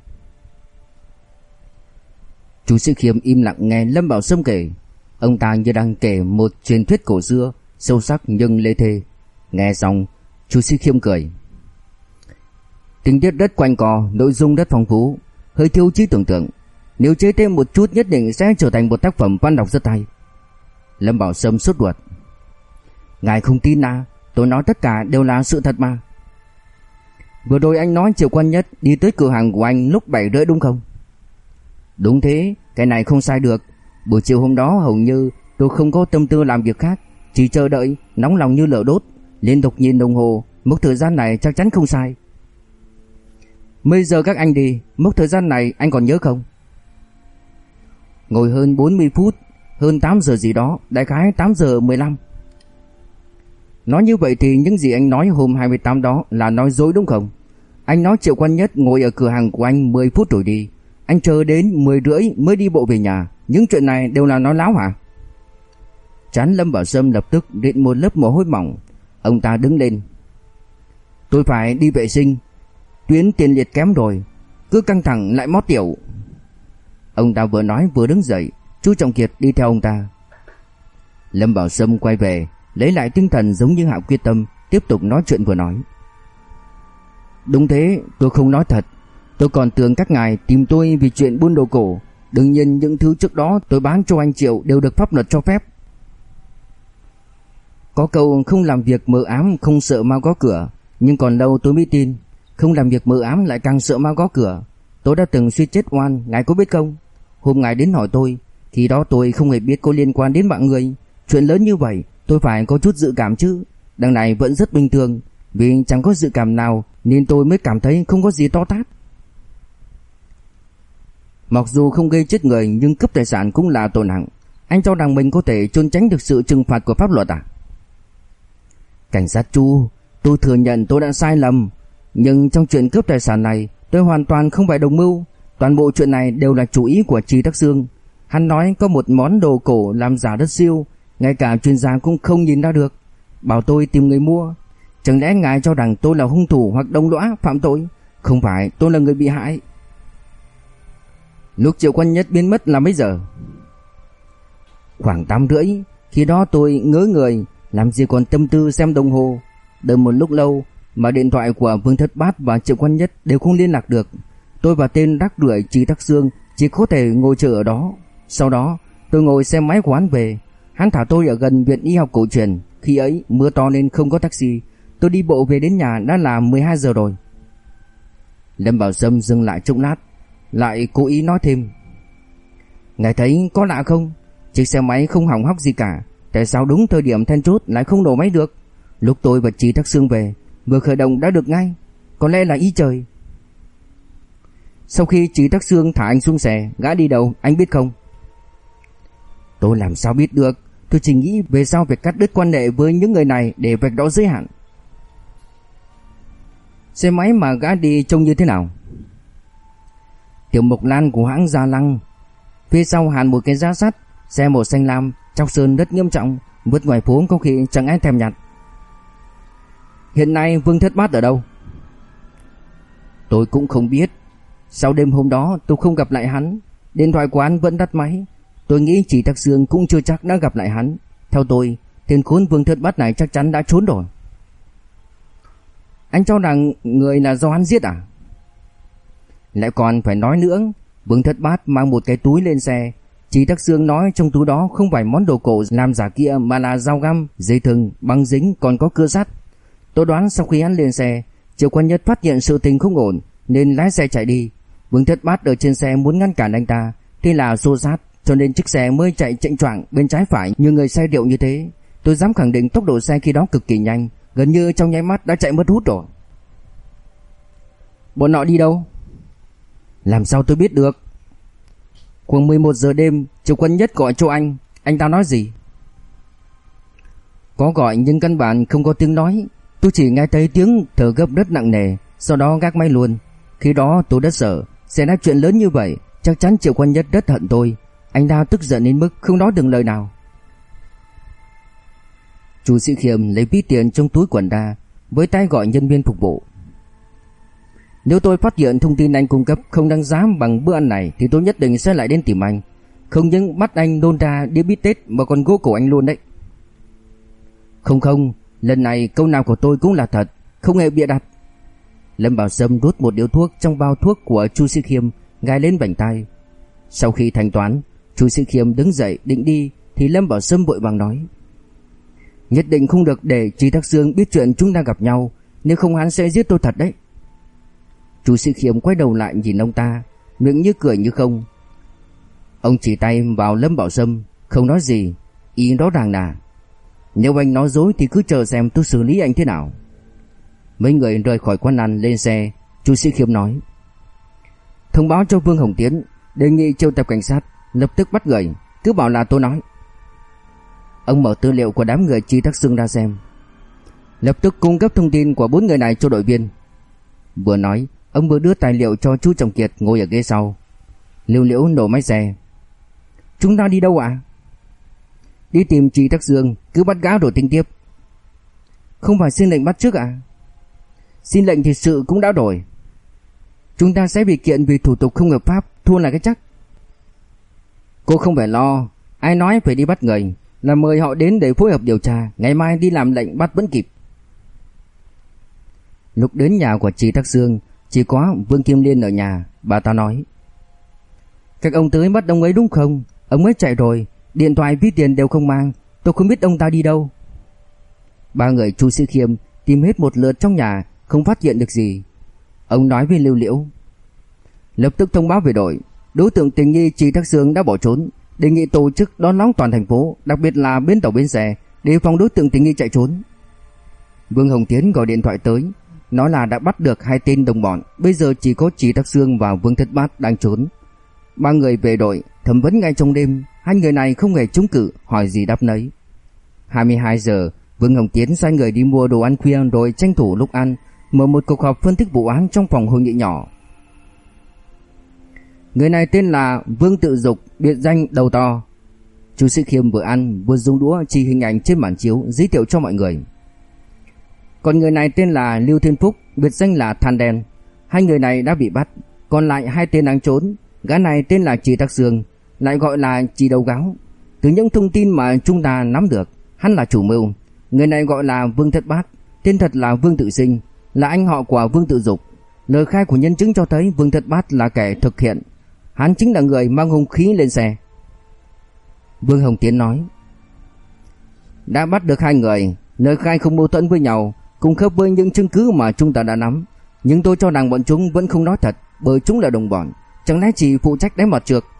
Chu Sĩ Khiêm im lặng nghe Lâm Bảo Sâm kể. Ông ta như đang kể một truyền thuyết cổ xưa, sâu sắc nhưng lê thê. Nghe xong, Chu Sĩ Khiêm cười. Tình tiết rất quanh co, nội dung rất phong phú, hơi thiếu trí tưởng tượng. Nếu chế thêm một chút nhất định sẽ trở thành một tác phẩm văn học rất hay. Lâm Bảo Sâm sốt ruột. Ngài không tin à? Tôi nói tất cả đều là sự thật mà. Vừa rồi anh nói Triệu Quan Nhất đi tới cửa hàng của anh lúc bảy rưỡi đúng không? Đúng thế, cái này không sai được. Buổi chiều hôm đó hầu như tôi không có tâm tư làm việc khác, chỉ chờ đợi, nóng lòng như lửa đốt, liên tục nhìn đồng hồ. Mốc thời gian này chắc chắn không sai. Mấy giờ các anh đi? Mốc thời gian này anh còn nhớ không? Ngồi hơn bốn mươi phút, hơn tám giờ gì đó, đại khái tám giờ mười lăm. Nói như vậy thì những gì anh nói hôm hai mươi tám đó là nói dối đúng không? Anh nói Triệu Quan Nhất ngồi ở cửa hàng của anh mười phút rồi đi, anh chờ đến mười rưỡi mới đi bộ về nhà. Những chuyện này đều là nói láo hả? Trán Lâm Bảo Sâm lập tức đệm một lớp mồ hôi mỏng. Ông ta đứng lên. Tôi phải đi vệ sinh, tuyến tiền liệt kém rồi, cứ căng thẳng lại mót tiểu. Ông ta vừa nói vừa đứng dậy. Chu Trọng Kiệt đi theo ông ta. Lâm Bảo Sâm quay về, lấy lại tinh thần giống như hạ quyết tâm, tiếp tục nói chuyện vừa nói. Đúng thế, tôi không nói thật. Tôi còn tưởng các ngài tìm tôi vì chuyện buôn đồ cổ. Đương nhiên những thứ trước đó tôi bán cho anh Triệu đều được pháp luật cho phép. Có câu không làm việc mờ ám không sợ ma gõ cửa, nhưng còn lâu tôi mới tin. Không làm việc mờ ám lại càng sợ ma gõ cửa. Tôi đã từng suýt chết oan, ngài có biết không? Hôm ngài đến hỏi tôi, khi đó tôi không hề biết có liên quan đến mạng người. Chuyện lớn như vậy tôi phải có chút dự cảm chứ. Đằng này vẫn rất bình thường, vì chẳng có dự cảm nào nên tôi mới cảm thấy không có gì to tát. Mặc dù không gây chết người nhưng cướp tài sản cũng là tội nặng. Anh cho rằng mình có thể trốn tránh được sự trừng phạt của pháp luật à? Cảnh sát Chu, tôi thừa nhận tôi đã sai lầm, nhưng trong chuyện cướp tài sản này tôi hoàn toàn không phải đồng mưu. Toàn bộ chuyện này đều là chủ ý của Chỉ Thác Sương. Hắn nói có một món đồ cổ làm giả rất siêu, ngay cả chuyên gia cũng không nhìn ra được, bảo tôi tìm người mua. Chẳng lẽ ngài cho rằng tôi là hung thủ hoặc đồng lõa phạm tội? Không phải, tôi là người bị hại. Lúc Triệu Quan Nhất biến mất là mấy giờ? Khoảng tám rưỡi. Khi đó tôi ngớ người, làm gì còn tâm tư xem đồng hồ. Đợi một lúc lâu mà điện thoại của Vương Thất Bát và Triệu Quan Nhất đều không liên lạc được. Tôi và tên rác rưởi Chỉ Thác Sương chỉ có thể ngồi chờ ở đó. Sau đó tôi ngồi xe máy của hắn về. Hắn thả tôi ở gần viện y học cổ truyền. Khi ấy mưa to nên không có taxi. Tôi đi bộ về đến nhà đã là mười hai giờ rồi. Lâm Bảo Sâm dừng lại chốc lát, lại cố ý nói thêm. Ngài thấy có lạ không? Chiếc xe máy không hỏng hóc gì cả, tại sao đúng thời điểm then chốt lại không nổ máy được? Lúc tôi và Chỉ Thác Sương về, vừa khởi động đã được ngay. Có lẽ là ý trời. Sau khi Chỉ Thác Sương thả anh xuống xe, gã đi đâu anh biết không? Tôi làm sao biết được? Tôi chỉ nghĩ về sau việc cắt đứt quan hệ với những người này để vạch rõ giới hạn. Xe máy mà gã đi trông như thế nào? Tiểu Mộc Lan của hãng Gia Lăng. Phía sau hàn một cái giá sắt, xe màu xanh lam, trong sơn rất nghiêm trọng, vứt ngoài phố có khi chẳng ai thèm nhặt. Hiện nay Vương Thất Bát ở đâu? Tôi cũng không biết. Sau đêm hôm đó tôi không gặp lại hắn, điện thoại của hắn vẫn tắt máy. Tôi nghĩ Chỉ Thác Dương cũng chưa chắc đã gặp lại hắn. Theo tôi, tên khốn Vương Thất Bát này chắc chắn đã trốn rồi. Anh cho rằng người là do hắn giết à? Lại còn phải nói nữa, Vương Thất Bát mang một cái túi lên xe. Chỉ Thác Dương nói trong túi đó không phải món đồ cổ làm giả kia mà là dao găm, dây thừng, băng dính còn có cưa sắt. Tôi đoán sau khi hắn lên xe, Triệu Quan Nhất phát hiện sự tình không ổn nên lái xe chạy đi. Vương Thất Bát ở trên xe muốn ngăn cản anh ta, thế là xô xát, cho nên chiếc xe mới chạy chệnh choạng bên trái phải như người say rượu như thế. Tôi dám khẳng định tốc độ xe khi đó cực kỳ nhanh, gần như trong nháy mắt đã chạy mất hút rồi. Bọn họ đi đâu? Làm sao tôi biết được? Khoảng mười một giờ đêm, Triệu Quân Nhất gọi cho anh. Anh ta nói gì? Có gọi nhưng căn bản không có tiếng nói. Tôi chỉ nghe thấy tiếng thở gấp rất nặng nề, sau đó gác máy luôn. Khi đó tôi rất sợ, xảy ra chuyện lớn như vậy, chắc chắn Triệu Quân Nhất rất hận tôi. Anh ta tức giận đến mức không nói được lời nào. Chu Sĩ Khiêm lấy ví tiền trong túi quần ra, với tay gọi nhân viên phục vụ. Nếu tôi phát hiện thông tin anh cung cấp không đáng giá bằng bữa ăn này thì tôi nhất định sẽ lại đến tìm anh. Không những bắt anh nôn ra đĩa bít tết mà còn gô cổ anh luôn đấy. Không không, lần này câu nào của tôi cũng là thật, không hề bịa đặt. Lâm Bảo Sâm rút một điếu thuốc trong bao thuốc của Chu Sĩ Khiêm, gài lên vành tai. Sau khi thanh toán, Chu Sĩ Khiêm đứng dậy định đi thì Lâm Bảo Sâm vội vàng nói: nhất định không được để Chỉ Thác Dương biết chuyện chúng ta gặp nhau, nếu không hắn sẽ giết tôi thật đấy. Chu Sĩ Khiêm quay đầu lại nhìn ông ta, miệng như cười như không. Ông chỉ tay vào Lâm Bảo Sâm, không nói gì, ý rõ ràng là: nếu anh nói dối thì cứ chờ xem tôi xử lý anh thế nào. Mấy người rời khỏi quán ăn lên xe. Chu Sĩ Khiêm nói: thông báo cho Vương Hồng Tiến, đề nghị triệu tập cảnh sát, lập tức bắt người, cứ bảo là tôi nói. Ông mở tư liệu của đám người Chỉ Thác Dương ra xem, lập tức cung cấp thông tin của bốn người này cho đội viên. Vừa nói, ông vừa đưa tài liệu cho chú Trọng Kiệt ngồi ở ghế sau. Liễu Liễu nổ máy xe: chúng ta đi đâu ạ? À? Đi tìm Chỉ Thác Dương, cứ bắt gã rồi tính tiếp. Không phải xin lệnh bắt trước à? Xin lệnh thì sự cũng đã đổi. Chúng ta sẽ bị kiện vì thủ tục không hợp pháp, thua là cái chắc. Cô không phải lo, ai nói phải đi bắt người, là mời họ đến để phối hợp điều tra, ngày mai đi làm lệnh bắt vẫn kịp. Lúc đến nhà của Chỉ Thác Dương, chỉ có Vương Kim Liên ở nhà. Bà ta nói: các ông tới bắt ông ấy đúng không? Ông ấy chạy rồi, điện thoại ví tiền đều không mang, tôi không biết ông ta đi đâu. Ba người Chu Sĩ Khiêm tìm hết một lượt trong nhà, không phát hiện được gì. Ông nói với Liễu Liễu: lập tức thông báo về đội, đối tượng tình nghi Chỉ Thác Dương đã bỏ trốn, đề nghị tổ chức đón lõng toàn thành phố, đặc biệt là bến tàu bến xe, đề phòng đối tượng tình nghi chạy trốn. Vương Hồng Tiến gọi điện thoại tới, nói là đã bắt được hai tên đồng bọn, bây giờ chỉ có Chỉ Thác Dương và Vương Thất Bát đang trốn. Ba người về đội thẩm vấn ngay trong đêm, hai người này không hề chống cự, hỏi gì đáp nấy. hai mươi hai giờ, Vương Hồng Tiến sai người đi mua đồ ăn khuya rồi tranh thủ lúc ăn, mở một cuộc họp phân tích vụ án trong phòng hội nghị nhỏ. Người này tên là Vương Tự Dục, biệt danh Đầu To. Chu Sĩ Khiêm vừa ăn vừa dùng đũa chỉ hình ảnh trên màn chiếu giới thiệu cho mọi người. Còn người này tên là Lưu Thiên Phúc, biệt danh là Than Đen. Hai người này đã bị bắt, còn lại hai tên đang trốn. Gã này tên là Chỉ Thác Dương, lại gọi là Chỉ Đầu Gáo. Từ những thông tin mà chúng ta nắm được, hắn là chủ mưu. Người này gọi là Vương Thất Bát, tên thật là Vương Tự Sinh, là anh họ của Vương Tự Dục. Lời khai của nhân chứng cho thấy Vương Thất Bát là kẻ thực hiện, hắn chính là người mang hung khí lên xe. Vương Hồng Tiến nói: đã bắt được hai người, lời khai không mâu thuẫn với nhau, cùng khớp với những chứng cứ mà chúng ta đã nắm. Nhưng tôi cho rằng bọn chúng vẫn không nói thật, bởi chúng là đồng bọn, chẳng lẽ chỉ phụ trách đánh mặt trược.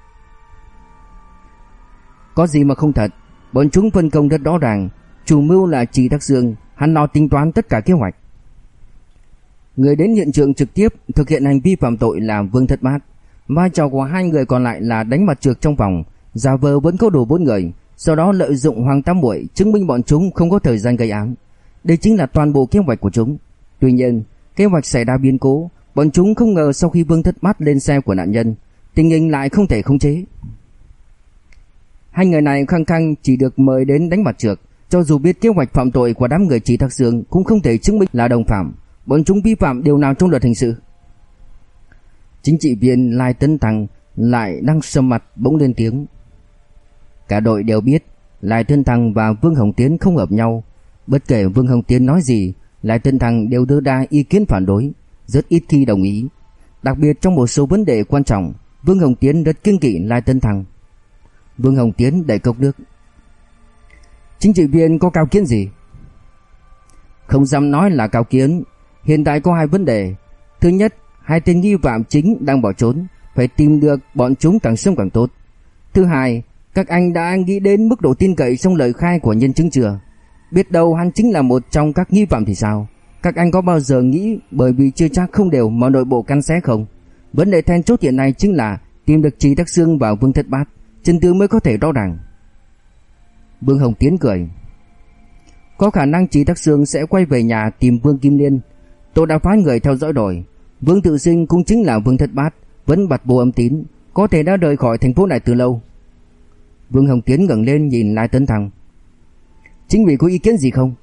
Có gì mà không thật, bọn chúng phân công rất rõ ràng, chủ mưu là Chỉ Thác Dương, hắn lo tính toán tất cả kế hoạch. Người đến hiện trường trực tiếp thực hiện hành vi phạm tội là Vương Thất Bát. Vai trò của hai người còn lại là đánh mặt trược trong phòng, giả vờ vẫn có đủ bốn người, sau đó lợi dụng Hoàng Tam Muội chứng minh bọn chúng không có thời gian gây án. Đây chính là toàn bộ kế hoạch của chúng. Tuy nhiên, kế hoạch xảy ra biến cố, bọn chúng không ngờ sau khi Vương Thất Bát lên xe của nạn nhân, tình hình lại không thể khống chế. Hai người này khăng khăng chỉ được mời đến đánh mặt trược, cho dù biết kế hoạch phạm tội của đám người Trì Thác Sương cũng không thể chứng minh là đồng phạm. Bọn chúng vi phạm điều nào trong luật hình sự? Chính trị viên Lai Tấn Thăng lại đang sầm mặt bỗng lên tiếng. Cả đội đều biết Lai Tấn Thăng và Vương Hồng Tiến không hợp nhau. Bất kể Vương Hồng Tiến nói gì, Lai Tấn Thăng đều đưa ra ý kiến phản đối, rất ít khi đồng ý. Đặc biệt trong một số vấn đề quan trọng, Vương Hồng Tiến rất kiêng kỵ Lai Tấn Thăng. Vương Hồng Tiến đẩy cốc nước. Chính trị viên có cao kiến gì? Không dám nói là cao kiến. Hiện tại có hai vấn đề. Thứ nhất, hai tên nghi phạm chính đang bỏ trốn, phải tìm được bọn chúng càng sớm càng tốt. Thứ hai, các anh đã nghĩ đến mức độ tin cậy trong lời khai của nhân chứng chưa? Biết đâu hắn chính là một trong các nghi phạm thì sao? Các anh có bao giờ nghĩ bởi vì chưa chắc không đều mà nội bộ căn xé không? Vấn đề then chốt hiện nay chính là tìm được Trì Thác Sương và Vương Thất Bát, chân tướng mới có thể rõ ràng. Vương Hồng Tiến cười. Có khả năng Trì Thác Sương sẽ quay về nhà tìm Vương Kim Liên. Tôi đã phái người theo dõi rồi. Vương Tự Sinh cũng chính là Vương Thất Bát, vẫn bặt vô âm tín, có thể đã rời khỏi thành phố này từ lâu. Vương Hồng Tiến ngẩng lên nhìn Lai Tấn Thăng. Chính vì có ý kiến gì không?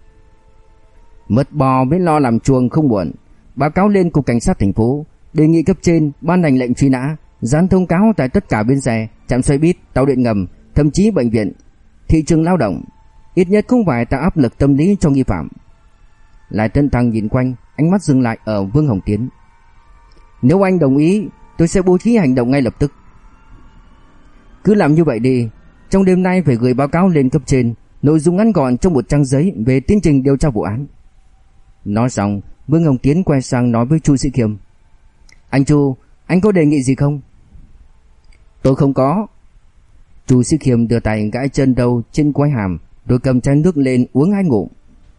Mất bò mới lo làm chuồng không muộn. Báo cáo lên cục cảnh sát thành phố, đề nghị cấp trên ban hành lệnh truy nã, dán thông cáo tại tất cả bến xe, trạm xe buýt, tàu điện ngầm, thậm chí bệnh viện, thị trường lao động. Ít nhất cũng phải tạo áp lực tâm lý cho nghi phạm. Lai Tấn Thăng nhìn quanh, ánh mắt dừng lại ở Vương Hồng Tiến. Nếu anh đồng ý, tôi sẽ bố trí hành động ngay lập tức. Cứ làm như vậy đi. Trong đêm nay phải gửi báo cáo lên cấp trên, nội dung ngắn gọn trong một trang giấy về tiến trình điều tra vụ án. Nói xong, Vương Hồng Tiến quay sang nói với Chu Sĩ Khiêm. Anh Chu, anh có đề nghị gì không? Tôi không có. Chu Sĩ Khiêm đưa tay gãi chân đầu trên quai hàm, rồi cầm chai nước lên uống hai ngụm.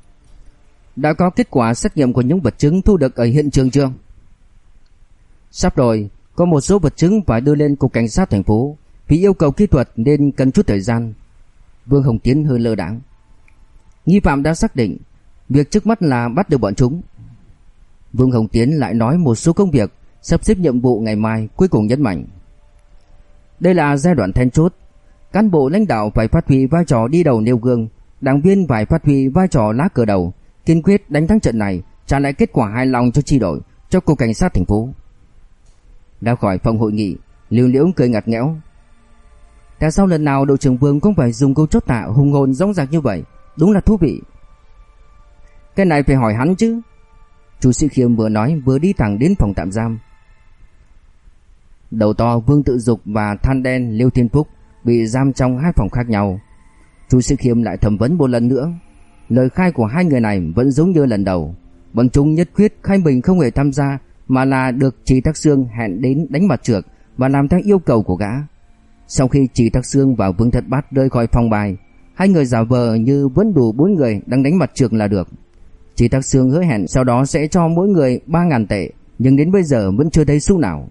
Đã có kết quả xét nghiệm của những vật chứng thu được ở hiện trường chưa? Sắp rồi, có một số vật chứng phải đưa lên cục cảnh sát thành phố, vì yêu cầu kỹ thuật nên cần chút thời gian. Vương Hồng Tiến hơi lơ đãng. Nghi phạm đã xác định, việc trước mắt là bắt được bọn chúng. Vương Hồng Tiến lại nói một số công việc, sắp xếp nhiệm vụ ngày mai, cuối cùng nhấn mạnh. Đây là giai đoạn then chốt, cán bộ lãnh đạo phải phát huy vai trò đi đầu nêu gương, đảng viên phải phát huy vai trò lá cờ đầu, kiên quyết đánh thắng trận này, trả lại kết quả hài lòng cho chi đội, cho cục cảnh sát thành phố. Ra khỏi phòng hội nghị, Liễu Liễu cười ngặt nghẽo. Tại sao lần nào đội trưởng Vương cũng phải dùng câu chốt tạ hùng hồn dõng dạc như vậy, đúng là thú vị. Cái này phải hỏi hắn chứ. Chu Sĩ Khiêm vừa nói vừa đi thẳng đến phòng tạm giam. Đầu to Vương Tự Dục và than đen Liêu Thiên Phúc bị giam trong hai phòng khác nhau. Chu Sĩ Khiêm lại thẩm vấn một lần nữa. Lời khai của hai người này vẫn giống như lần đầu. Bọn chúng nhất quyết khai mình không hề tham gia, mà là được Trì Thác Sương hẹn đến đánh mặt trược và làm theo yêu cầu của gã. Sau khi Trì Thác Sương và Vương Thất Bát rời khỏi phòng bài, hai người giả vờ như vẫn đủ bốn người đang đánh mặt trược là được. Trì Thác Sương hứa hẹn sau đó sẽ cho mỗi người ba ngàn tệ, nhưng đến bây giờ vẫn chưa thấy xu nào.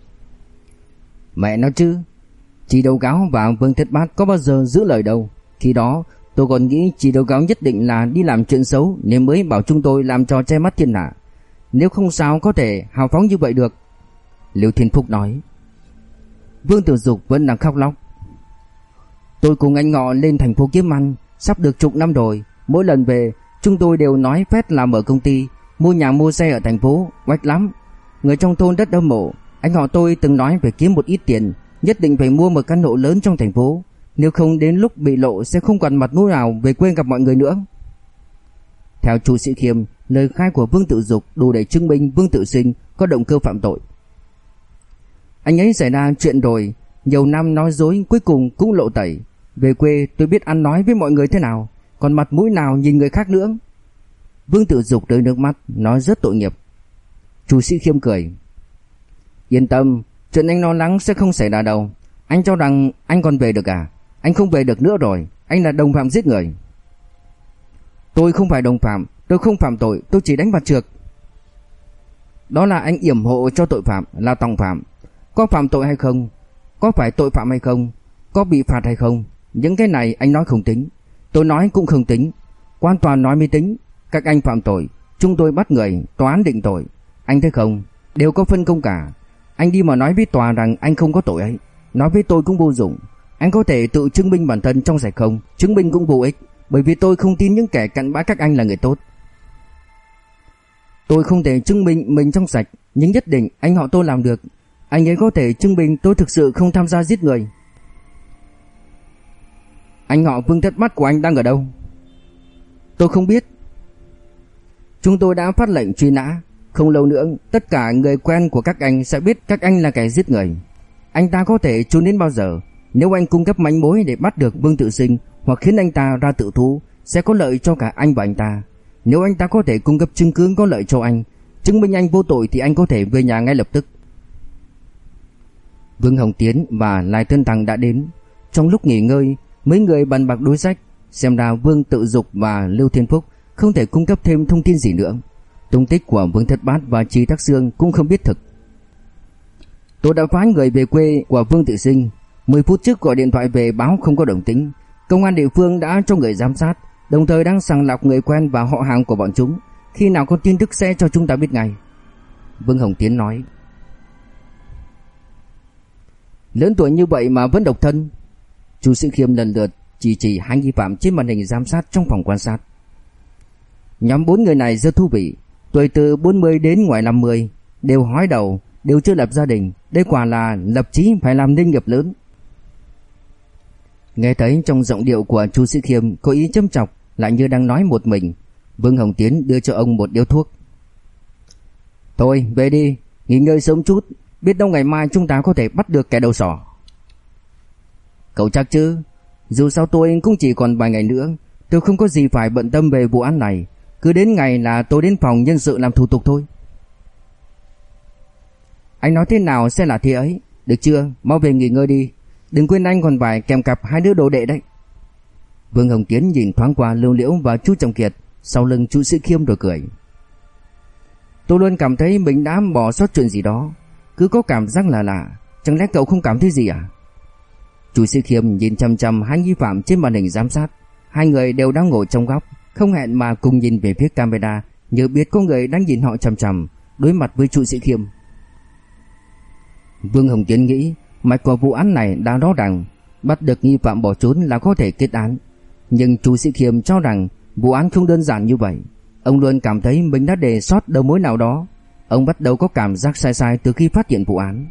Mẹ nói chứ, Trì Đầu Gáo và Vương Thất Bát có bao giờ giữ lời đâu. Khi đó tôi còn nghĩ Trì Đầu Gáo nhất định là đi làm chuyện xấu nên mới bảo chúng tôi làm trò che mắt thiên hạ. Nếu không sao có thể hào phóng như vậy được. Liêu Thiên Phúc nói. Vương Tử Dục vẫn đang khóc lóc. Tôi cùng anh Ngọ lên thành phố kiếm ăn, sắp được chục năm rồi. Mỗi lần về chúng tôi đều nói phét làm ở công ty, mua nhà mua xe ở thành phố, oách lắm. Người trong thôn rất hâm mộ. Anh họ tôi từng nói phải kiếm một ít tiền, nhất định phải mua một căn hộ lớn trong thành phố, nếu không đến lúc bị lộ sẽ không còn mặt mũi nào về quê gặp mọi người nữa. Theo Chu Sĩ Khiêm, lời khai của Vương Tự Dục đủ để chứng minh Vương Tự Sinh có động cơ phạm tội. Anh ấy xảy ra chuyện rồi, nhiều năm nói dối cuối cùng cũng lộ tẩy. Về quê tôi biết ăn nói với mọi người thế nào, còn mặt mũi nào nhìn người khác nữa. Vương Tự Dục rơi nước mắt, nói rất tội nghiệp. Chu Sĩ Khiêm cười. Yên tâm, chuyện anh lo lắng sẽ không xảy ra đâu. Anh cho rằng anh còn về được à? Anh không về được nữa rồi, anh là đồng phạm giết người. Tôi không phải đồng phạm, tôi không phạm tội, tôi chỉ đánh bạc trược. Đó là anh yểm hộ cho tội phạm, là tòng phạm. Có phạm tội hay không, có phải tội phạm hay không, có bị phạt hay không, những cái này anh nói không tính, tôi nói cũng không tính, quan tòa nói mới tính. Các anh phạm tội, chúng tôi bắt người, tòa án định tội. Anh thấy không, đều có phân công cả. Anh đi mà nói với tòa rằng anh không có tội ấy, nói với tôi cũng vô dụng. Anh có thể tự chứng minh bản thân trong sạch không? Chứng minh cũng vô ích, bởi vì tôi không tin những kẻ cặn bã các anh là người tốt. Tôi không thể chứng minh mình trong sạch, nhưng nhất định anh họ tôi làm được. Anh ấy có thể chứng minh tôi thực sự không tham gia giết người. Anh họ Vương Thất Bát của anh đang ở đâu? Tôi không biết. Chúng tôi đã phát lệnh truy nã. Không lâu nữa tất cả người quen của các anh sẽ biết các anh là kẻ giết người. Anh ta có thể trốn đến bao giờ? Nếu anh cung cấp manh mối để bắt được Vương Tự Sinh hoặc khiến anh ta ra tự thú, sẽ có lợi cho cả anh và anh ta. Nếu anh ta có thể cung cấp chứng cứ có lợi cho anh, chứng minh anh vô tội, thì anh có thể về nhà ngay lập tức. Vương Hồng Tiến và Lai Tân Tăng đã đến. Trong lúc nghỉ ngơi, mấy người bàn bạc đối sách. Xem ra Vương Tự Dục và Lưu Thiên Phúc không thể cung cấp thêm thông tin gì nữa. Tung tích của Vương Thất Bát và Trí Thác Sương cũng không biết thực. Tôi đã phái người về quê của Vương Tự Sinh. mười phút trước gọi điện thoại về báo không có động tĩnh. Công an địa phương đã cho người giám sát, đồng thời đang sàng lọc người quen và họ hàng của bọn chúng. Khi nào có tin tức sẽ cho chúng ta biết ngay. Vương Hồng Tiến nói. Lớn tuổi như vậy mà vẫn độc thân. Chu Sĩ Khiêm lần lượt chỉ chỉ hai nghi phạm trên màn hình giám sát trong phòng quan sát. Nhóm bốn người này rất thú vị, tuổi từ bốn mươi đến ngoài năm mươi, đều hói đầu, đều chưa lập gia đình. Đây quả là lập chí phải làm nên nghiệp lớn. Nghe thấy trong giọng điệu của Chu Sĩ Khiêm có ý châm chọc, lại như đang nói một mình, Vương Hồng Tiến đưa cho ông một điếu thuốc. Thôi về đi, nghỉ ngơi sớm chút, biết đâu ngày mai chúng ta có thể bắt được kẻ đầu sỏ. Cậu chắc chứ? Dù sao tôi cũng chỉ còn vài ngày nữa, tôi không có gì phải bận tâm về vụ án này. Cứ đến ngày là tôi đến phòng nhân sự làm thủ tục thôi. Anh nói thế nào sẽ là thế ấy. Được chưa, mau về nghỉ ngơi đi. Đừng quên anh còn phải kèm cặp hai đứa đồ đệ đấy. Vương Hồng Tiến nhìn thoáng qua Lưu Liễu và Chu Trọng Kiệt sau lưng Chu Sĩ Khiêm rồi cười. Tôi luôn cảm thấy mình đã bỏ sót chuyện gì đó, cứ có cảm giác là lạ. Chẳng lẽ cậu không cảm thấy gì à? Chu Sĩ Khiêm nhìn chăm chăm hai nghi phạm trên màn hình giám sát. Hai người đều đang ngồi trong góc, không hẹn mà cùng nhìn về phía camera, như biết có người đang nhìn họ chằm chằm. Đối mặt với Chu Sĩ Khiêm, Vương Hồng Tiến nghĩ mạch của vụ án này đã rõ ràng, bắt được nghi phạm bỏ trốn là có thể kết án. Nhưng Chu Sĩ Khiêm cho rằng vụ án không đơn giản như vậy. Ông luôn cảm thấy mình đã để sót đầu mối nào đó. Ông bắt đầu có cảm giác sai sai từ khi phát hiện vụ án.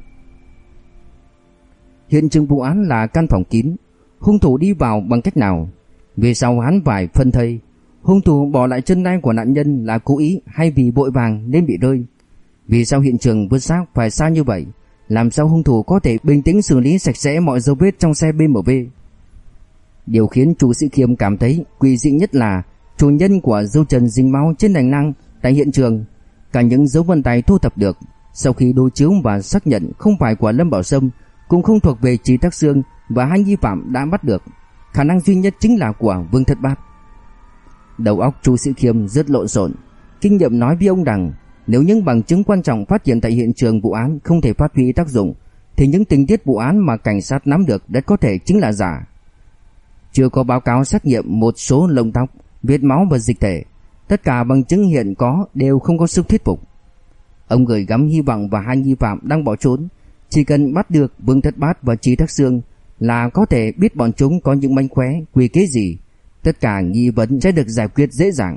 Hiện trường vụ án là căn phòng kín. Hung thủ đi vào bằng cách nào? Về sau hắn phải phân thây. Hung thủ bỏ lại chân tay của nạn nhân là cố ý hay vì vội vàng nên bị rơi? Vì sao hiện trường vứt xác phải xa như vậy? Làm sao hung thủ có thể bình tĩnh xử lý sạch sẽ mọi dấu vết trong xe bê em vê? Điều khiến Chu Sĩ Khiêm cảm thấy quỷ dị nhất là chủ nhân của dấu chân dính máu trên hành lang tại hiện trường, cả những dấu vân tay thu thập được sau khi đối chiếu và xác nhận không phải của Lâm Bảo Sâm, cũng không thuộc về Trí Thác Sương và hai nghi phạm đã bắt được. Khả năng duy nhất chính là của Vương Thất Bát. Đầu óc Chu Sĩ Khiêm rất lộn xộn. Kinh nghiệm nói với ông rằng nếu những bằng chứng quan trọng phát hiện tại hiện trường vụ án không thể phát huy tác dụng, thì những tình tiết vụ án mà cảnh sát nắm được rất có thể chính là giả. Chưa có báo cáo xét nghiệm một số lông tóc, vết máu và dịch thể. Tất cả bằng chứng hiện có đều không có sức thuyết phục. Ông gửi gắm hy vọng vào hai nghi phạm đang bỏ trốn. Chỉ cần bắt được Vương Thất Bát và Trí Thác Sương là có thể biết bọn chúng có những mánh khóe, quy kế gì. Tất cả nghi vấn sẽ được giải quyết dễ dàng.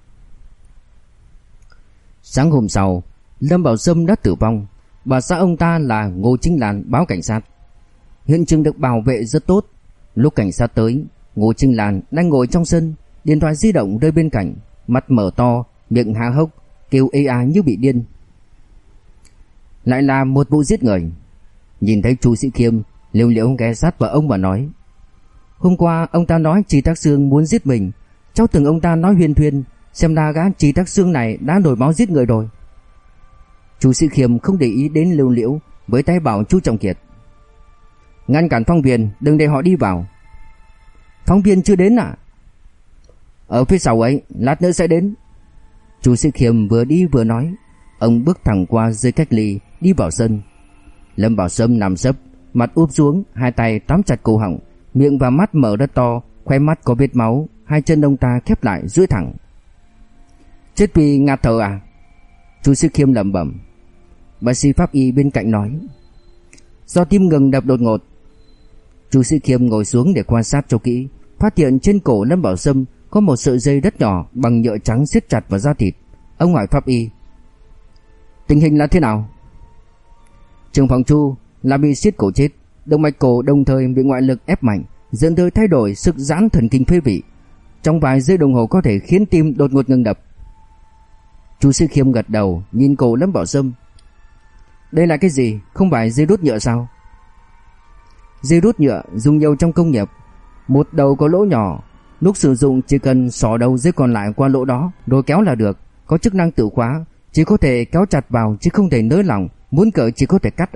Sáng hôm sau, Lâm Bảo Sâm đã tử vong. Bà xã ông ta là Ngô Chính Lan báo cảnh sát. Hiện trường được bảo vệ rất tốt. Lúc cảnh sát tới, Ngô Chính Lan đang ngồi trong sân, điện thoại di động rơi bên cạnh, mắt mở to, miệng há hốc, kêu ê a như bị điên. Lại là một vụ giết người. Nhìn thấy Chu Sĩ Khiêm, Liễu Liễu ghé sát vào ông và nói: Hôm qua ông ta nói Trí Thác Sương muốn giết mình. Cháu tưởng ông ta nói huyền thuyên, xem ra gã Trí Thác Sương này đã đổi máu giết người rồi. Chu Sĩ Khiêm không để ý đến Liễu Liễu, với tay bảo Chu Trọng Kiệt: Ngăn cản phóng viên, đừng để họ đi vào. Phóng viên chưa đến à? Ở phía sau ấy, lát nữa sẽ đến. Chu Sĩ Khiêm vừa đi vừa nói. Ông bước thẳng qua dây cách ly, đi vào sân. Lâm Bảo Sâm nằm sấp, mặt úp xuống, hai tay tóm chặt cổ họng, miệng và mắt mở rất to, khóe mắt có vết máu, hai chân ông ta khép lại duỗi thẳng. Chết vì ngạt thở à? Chu Sĩ Khiêm lẩm bẩm. Bác sĩ pháp y bên cạnh nói: Do tim ngừng đập đột ngột. Chu Sĩ Khiêm ngồi xuống để quan sát cho kỹ, phát hiện trên cổ Lâm Bảo Sâm có một sợi dây rất nhỏ bằng nhựa trắng siết chặt vào da thịt. Ông hỏi pháp y: tình hình là thế nào? Trưởng phòng Chu là bị siết cổ chết, động mạch cổ đồng thời bị ngoại lực ép mạnh, dẫn tới thay đổi sức giãn thần kinh phế vị. Trong vài giây đồng hồ có thể khiến tim đột ngột ngừng đập. Chu Sĩ Khiêm gật đầu, nhìn cổ Lâm Bảo Sâm. Đây là cái gì? Không phải dây đút nhựa sao? Dây đút nhựa dùng nhiều trong công nghiệp. Một đầu có lỗ nhỏ, lúc sử dụng chỉ cần xỏ đầu dây còn lại qua lỗ đó rồi kéo là được, có chức năng tự khóa, chỉ có thể kéo chặt vào chứ không thể nới lỏng, muốn cởi chỉ có thể cắt.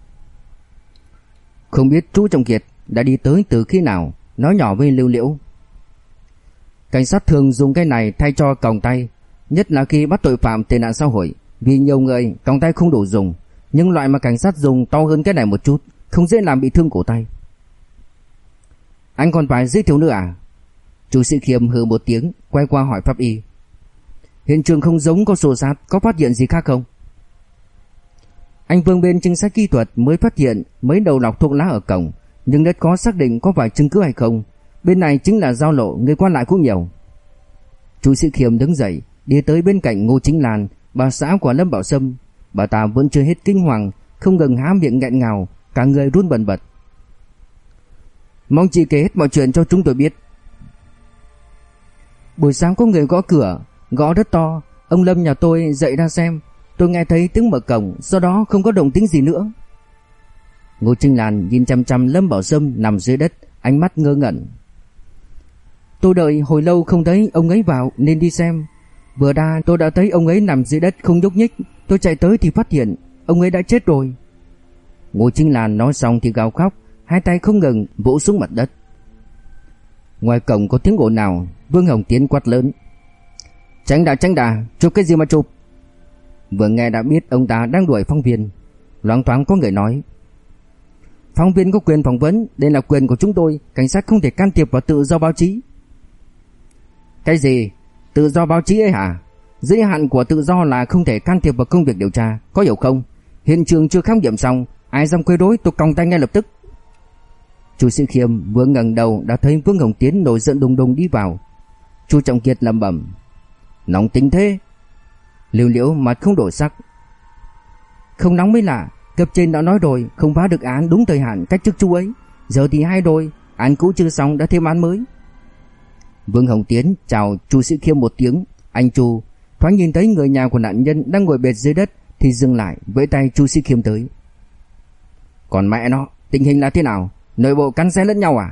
Không biết chú Trọng Kiệt đã đi tới từ khi nào, nói nhỏ với Lưu Liễu. Cảnh sát thường dùng cái này thay cho còng tay, nhất là khi bắt tội phạm tệ nạn xã hội, vì nhiều người còng tay không đủ dùng, nhưng loại mà cảnh sát dùng to hơn cái này một chút, không dễ làm bị thương cổ tay. Anh còn phải giới thiệu nữa à? Chu Sĩ Khiêm hừ một tiếng, quay qua hỏi pháp y. Hiện trường không giống có xô xát, có phát hiện gì khác không? Anh Vương bên trinh sát kỹ thuật mới phát hiện mấy đầu lọc thuốc lá ở cổng, nhưng rất khó xác định có phải chứng cứ hay không. Bên này chính là giao lộ, người qua lại cũng nhiều. Chu Sĩ Khiêm đứng dậy, đi tới bên cạnh Ngô Chính Lan, bà xã của Lâm Bảo Sâm. Bà ta vẫn chưa hết kinh hoàng, không ngừng há miệng nghẹn ngào, cả người run bần bật. Mong chị kể hết mọi chuyện cho chúng tôi biết. Buổi sáng có người gõ cửa, gõ rất to. Ông Lâm nhà tôi dậy ra xem, tôi nghe thấy tiếng mở cổng, sau đó không có động tĩnh gì nữa. Ngô Chính Lan nhìn chăm chăm Lâm Bảo Sâm nằm dưới đất, ánh mắt ngơ ngẩn. Tôi đợi hồi lâu không thấy ông ấy vào nên đi xem. Vừa ra tôi đã thấy ông ấy nằm dưới đất không nhúc nhích. Tôi chạy tới thì phát hiện ông ấy đã chết rồi. Ngô Chính Lan nói xong thì gào khóc, hai tay không ngừng vỗ xuống mặt đất. Ngoài cổng có tiếng ồn nào, Vương Hồng Tiến quát lớn. Tránh đã tránh đã, chụp cái gì mà chụp? Vừa nghe đã biết ông ta đang đuổi phóng viên. Loáng thoáng có người nói. Phóng viên có quyền phỏng vấn, đây là quyền của chúng tôi, cảnh sát không thể can thiệp vào tự do báo chí. Cái gì? Tự do báo chí ấy hả? Giới hạn của tự do là không thể can thiệp vào công việc điều tra, có hiểu không? Hiện trường chưa khám nghiệm xong, ai dám quấy rối tôi còng tay ngay lập tức. Chu Sĩ Khiêm vừa ngẩng đầu đã thấy Vương Hồng Tiến nổi giận đùng đùng đi vào. Chu Trọng Kiệt lẩm bẩm. Nóng tính thế. Lưu Liễu mặt không đổi sắc. Không nóng mới lạ, cấp trên đã nói rồi, không phá được án đúng thời hạn cách chức Chu ấy. Giờ thì hay rồi, án cũ chưa xong đã thêm án mới. Vương Hồng Tiến chào Chu Sĩ Khiêm một tiếng. Anh Chu, thoáng nhìn thấy người nhà của nạn nhân đang ngồi bệt dưới đất thì dừng lại, vẫy tay Chu Sĩ Khiêm tới. Còn mẹ nó, tình hình là thế nào? Nội bộ cắn xé lẫn nhau à?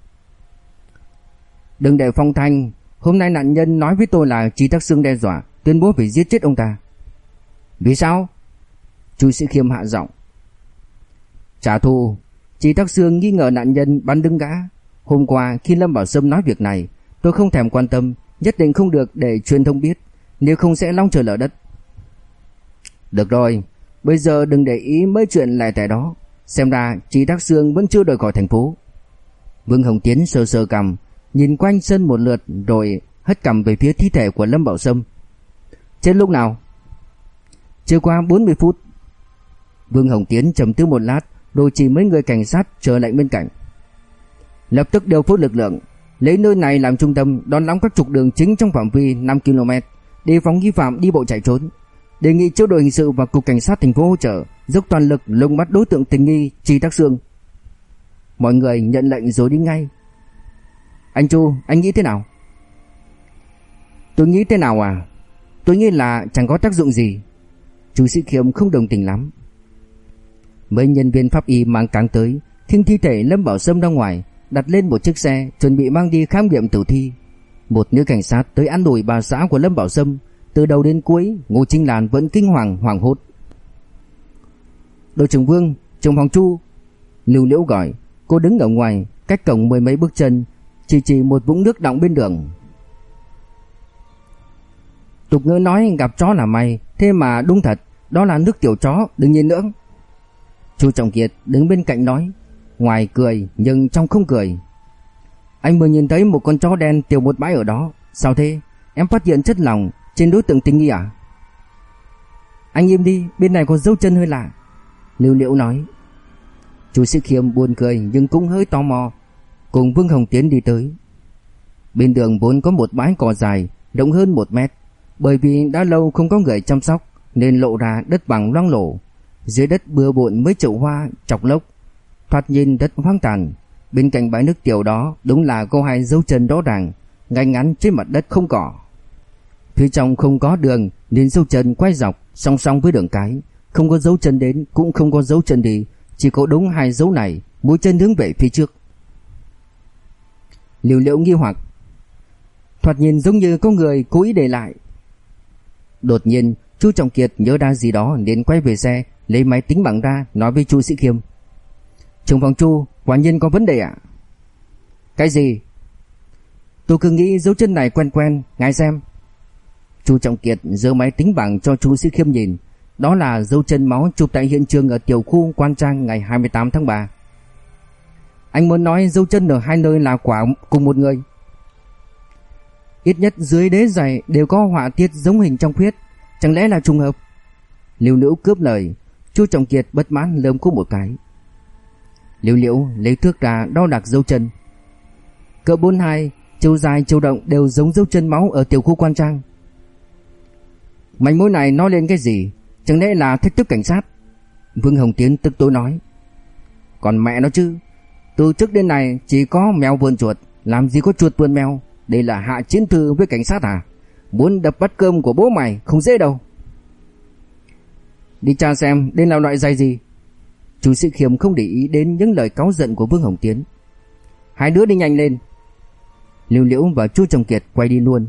Đừng để phong thanh. Hôm nay nạn nhân nói với tôi là Trí Tắc Xương đe dọa, tuyên bố phải giết chết ông ta. Vì sao? Chu Sĩ Khiêm hạ giọng. Trả thù. Trí Tắc Xương nghi ngờ nạn nhân bắn đứng gã. Hôm qua khi Lâm Bảo Sâm nói việc này, tôi không thèm quan tâm, nhất định không được để truyền thông biết, nếu không sẽ long trời lở đất. Được rồi, bây giờ đừng để ý mấy chuyện lẻ tẻ đó. Xem ra Trí Tắc Xương vẫn chưa rời khỏi thành phố. Vương Hồng Tiến sờ sờ cằm, nhìn quanh sân một lượt rồi hất cằm về phía thi thể của Lâm Bảo Sâm. Chết lúc nào? Chưa qua bốn mươi phút. Vương Hồng Tiến trầm tư một lát rồi chỉ mấy người cảnh sát chờ lệnh bên cạnh. Lập tức điều phối lực lượng, lấy nơi này làm trung tâm, đón lõng các trục đường chính trong phạm vi năm ki lô mét, đề phòng nghi phạm đi bộ chạy trốn. Đề nghị chế đội hình sự và cục cảnh sát thành phố hỗ trợ, dốc toàn lực lùng bắt đối tượng tình nghi Trí Tắc Xương. Mọi người nhận lệnh rồi đi ngay. Anh Chu, anh nghĩ thế nào? Tôi nghĩ thế nào à? Tôi nghĩ là chẳng có tác dụng gì. Chu Sĩ Khiêm không đồng tình lắm. Mấy nhân viên pháp y mang cáng tới, khiêng thi thể Lâm Bảo Sâm ra ngoài, đặt lên một chiếc xe chuẩn bị mang đi khám nghiệm tử thi. Một nữ cảnh sát tới an ủi bà xã của Lâm Bảo Sâm. Từ đầu đến cuối, Ngô Chính Lan vẫn kinh hoàng hoảng hốt. Đội trưởng Vương, trưởng phòng Chu. Lưu Liễu gọi. Cô đứng ở ngoài, cách cổng mười mấy bước chân, chỉ chỉ một vũng nước đọng bên đường. Tục ngữ nói gặp chó là may, thế mà đúng thật, đó là nước tiểu chó, đừng nhìn nữa. Chu Trọng Kiệt đứng bên cạnh nói, ngoài cười nhưng trong không cười. Anh vừa nhìn thấy một con chó đen tiểu một bãi ở đó. Sao thế? Em phát hiện chất lỏng trên đối tượng tình nghi à? Anh im đi, bên này có dấu chân hơi lạ. Lưu Liễu nói. Chu Sĩ Khiêm buồn cười nhưng cũng hơi tò mò, cùng Vương Hồng Tiến đi tới. Bên đường vốn có một bãi cỏ dài, rộng hơn một mét. Bởi vì đã lâu không có người chăm sóc nên lộ ra đất bằng loang lổ. Dưới đất bừa bộn mấy chậu hoa, chọc lốc, thoạt nhìn rất hoang tàn. Bên cạnh bãi nước tiểu đó đúng là có hai dấu chân rõ ràng, ngay ngắn trên mặt đất không cỏ. Phía trong không có đường nên dấu chân quay dọc song song với đường cái, không có dấu chân đến cũng không có dấu chân đi, chỉ có đúng hai dấu này, mũi chân hướng về phía trước. Liễu Liễu nghi hoặc, thoạt nhìn giống như có người cố ý để lại. Đột nhiên Chu Trọng Kiệt nhớ ra gì đó nên quay về xe, lấy máy tính bảng ra nói với Chu Sĩ Khiêm: "Trưởng phòng Chu, quả nhiên có vấn đề ạ." "Cái gì?" "Tôi cứ nghĩ dấu chân này quen quen, ngài xem." Chu Trọng Kiệt giơ máy tính bảng cho Chu Sĩ Khiêm nhìn. Đó là dấu chân máu chụp tại hiện trường ở tiểu khu Quan Trang ngày hai mươi tám tháng ba. "Anh muốn nói dấu chân ở hai nơi là quả cùng một người?" "Ít nhất dưới đế giày đều có họa tiết giống hình trong khuyết, chẳng lẽ là trùng hợp?" Liễu Liễu cướp lời. Chu Trọng Kiệt bất mãn lườm cô một cái. Liễu Liễu lấy thước ra đo đạc dấu chân. Cỡ bốn mươi hai, chiều dài chiều rộng đều giống dấu chân máu ở tiểu khu Quan Trang. "Manh mối này nói lên cái gì? Chẳng lẽ là thách thức cảnh sát?" Vương Hồng Tiến tức tối nói. "Còn mẹ nó chứ, từ trước đến nay chỉ có mèo vườn chuột, làm gì có chuột vườn mèo. Đây là hạ chiến thư với cảnh sát à? Muốn đập bát cơm của bố mày không dễ đâu." "Đi tra xem đây là loại giày gì." Chu Sĩ Khiêm không để ý đến những lời cáu giận của Vương Hồng Tiến. "Hai đứa đi nhanh lên." Liễu Liễu và Chu Trọng Kiệt quay đi luôn.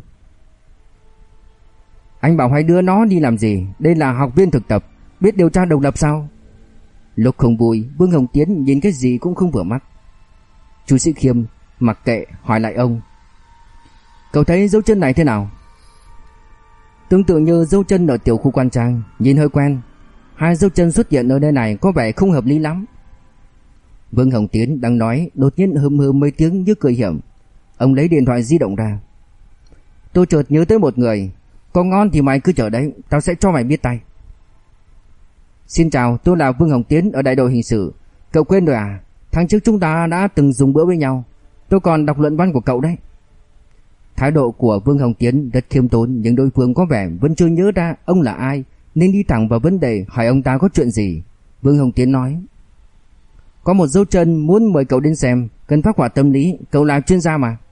"Anh bảo hai đứa nó đi làm gì? Đây là học viên thực tập, biết điều tra độc lập sao?" Lúc không vui, Vương Hồng Tiến nhìn cái gì cũng không vừa mắt. Chu Sĩ Khiêm mặc kệ hỏi lại ông: "Cậu thấy dấu chân này thế nào?" "Tương tự như dấu chân ở tiểu khu Quan Trang, nhìn hơi quen. Hai dấu chân xuất hiện ở nơi này có vẻ không hợp lý lắm." Vương Hồng Tiến đang nói, đột nhiên hừm hừ mấy tiếng như cười hiểm. Ông lấy điện thoại di động ra. "Tôi chợt nhớ tới một người. Có ngon thì mày cứ chờ đấy, tao sẽ cho mày biết tay." "Xin chào, tôi là Vương Hồng Tiến ở đại đội hình sự. Cậu quên rồi à? Tháng trước chúng ta đã từng dùng bữa với nhau. Tôi còn đọc luận văn của cậu đấy." Thái độ của Vương Hồng Tiến rất khiêm tốn, nhưng đối phương có vẻ vẫn chưa nhớ ra ông là ai, nên đi thẳng vào vấn đề hỏi ông ta có chuyện gì. Vương Hồng Tiến nói: "Có một dấu chân muốn mời cậu đến xem, cần phác họa tâm lý, cậu là chuyên gia mà."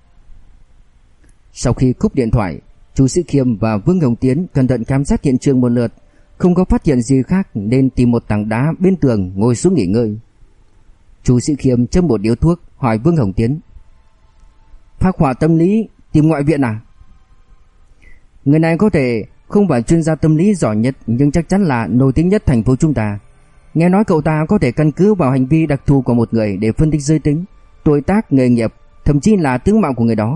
Sau khi cúp điện thoại, Chu Sĩ Khiêm và Vương Hồng Tiến cẩn thận khám sát hiện trường một lượt, không có phát hiện gì khác nên tìm một tảng đá bên tường ngồi xuống nghỉ ngơi. Chu Sĩ Khiêm châm một điếu thuốc hỏi Vương Hồng Tiến: "Phác họa tâm lý tìm ngoại viện à?" "Người này có thể không phải chuyên gia tâm lý giỏi nhất, nhưng chắc chắn là nổi tiếng nhất thành phố chúng ta. Nghe nói cậu ta có thể căn cứ vào hành vi đặc thù của một người để phân tích giới tính, tuổi tác, nghề nghiệp, thậm chí là tướng mạo của người đó."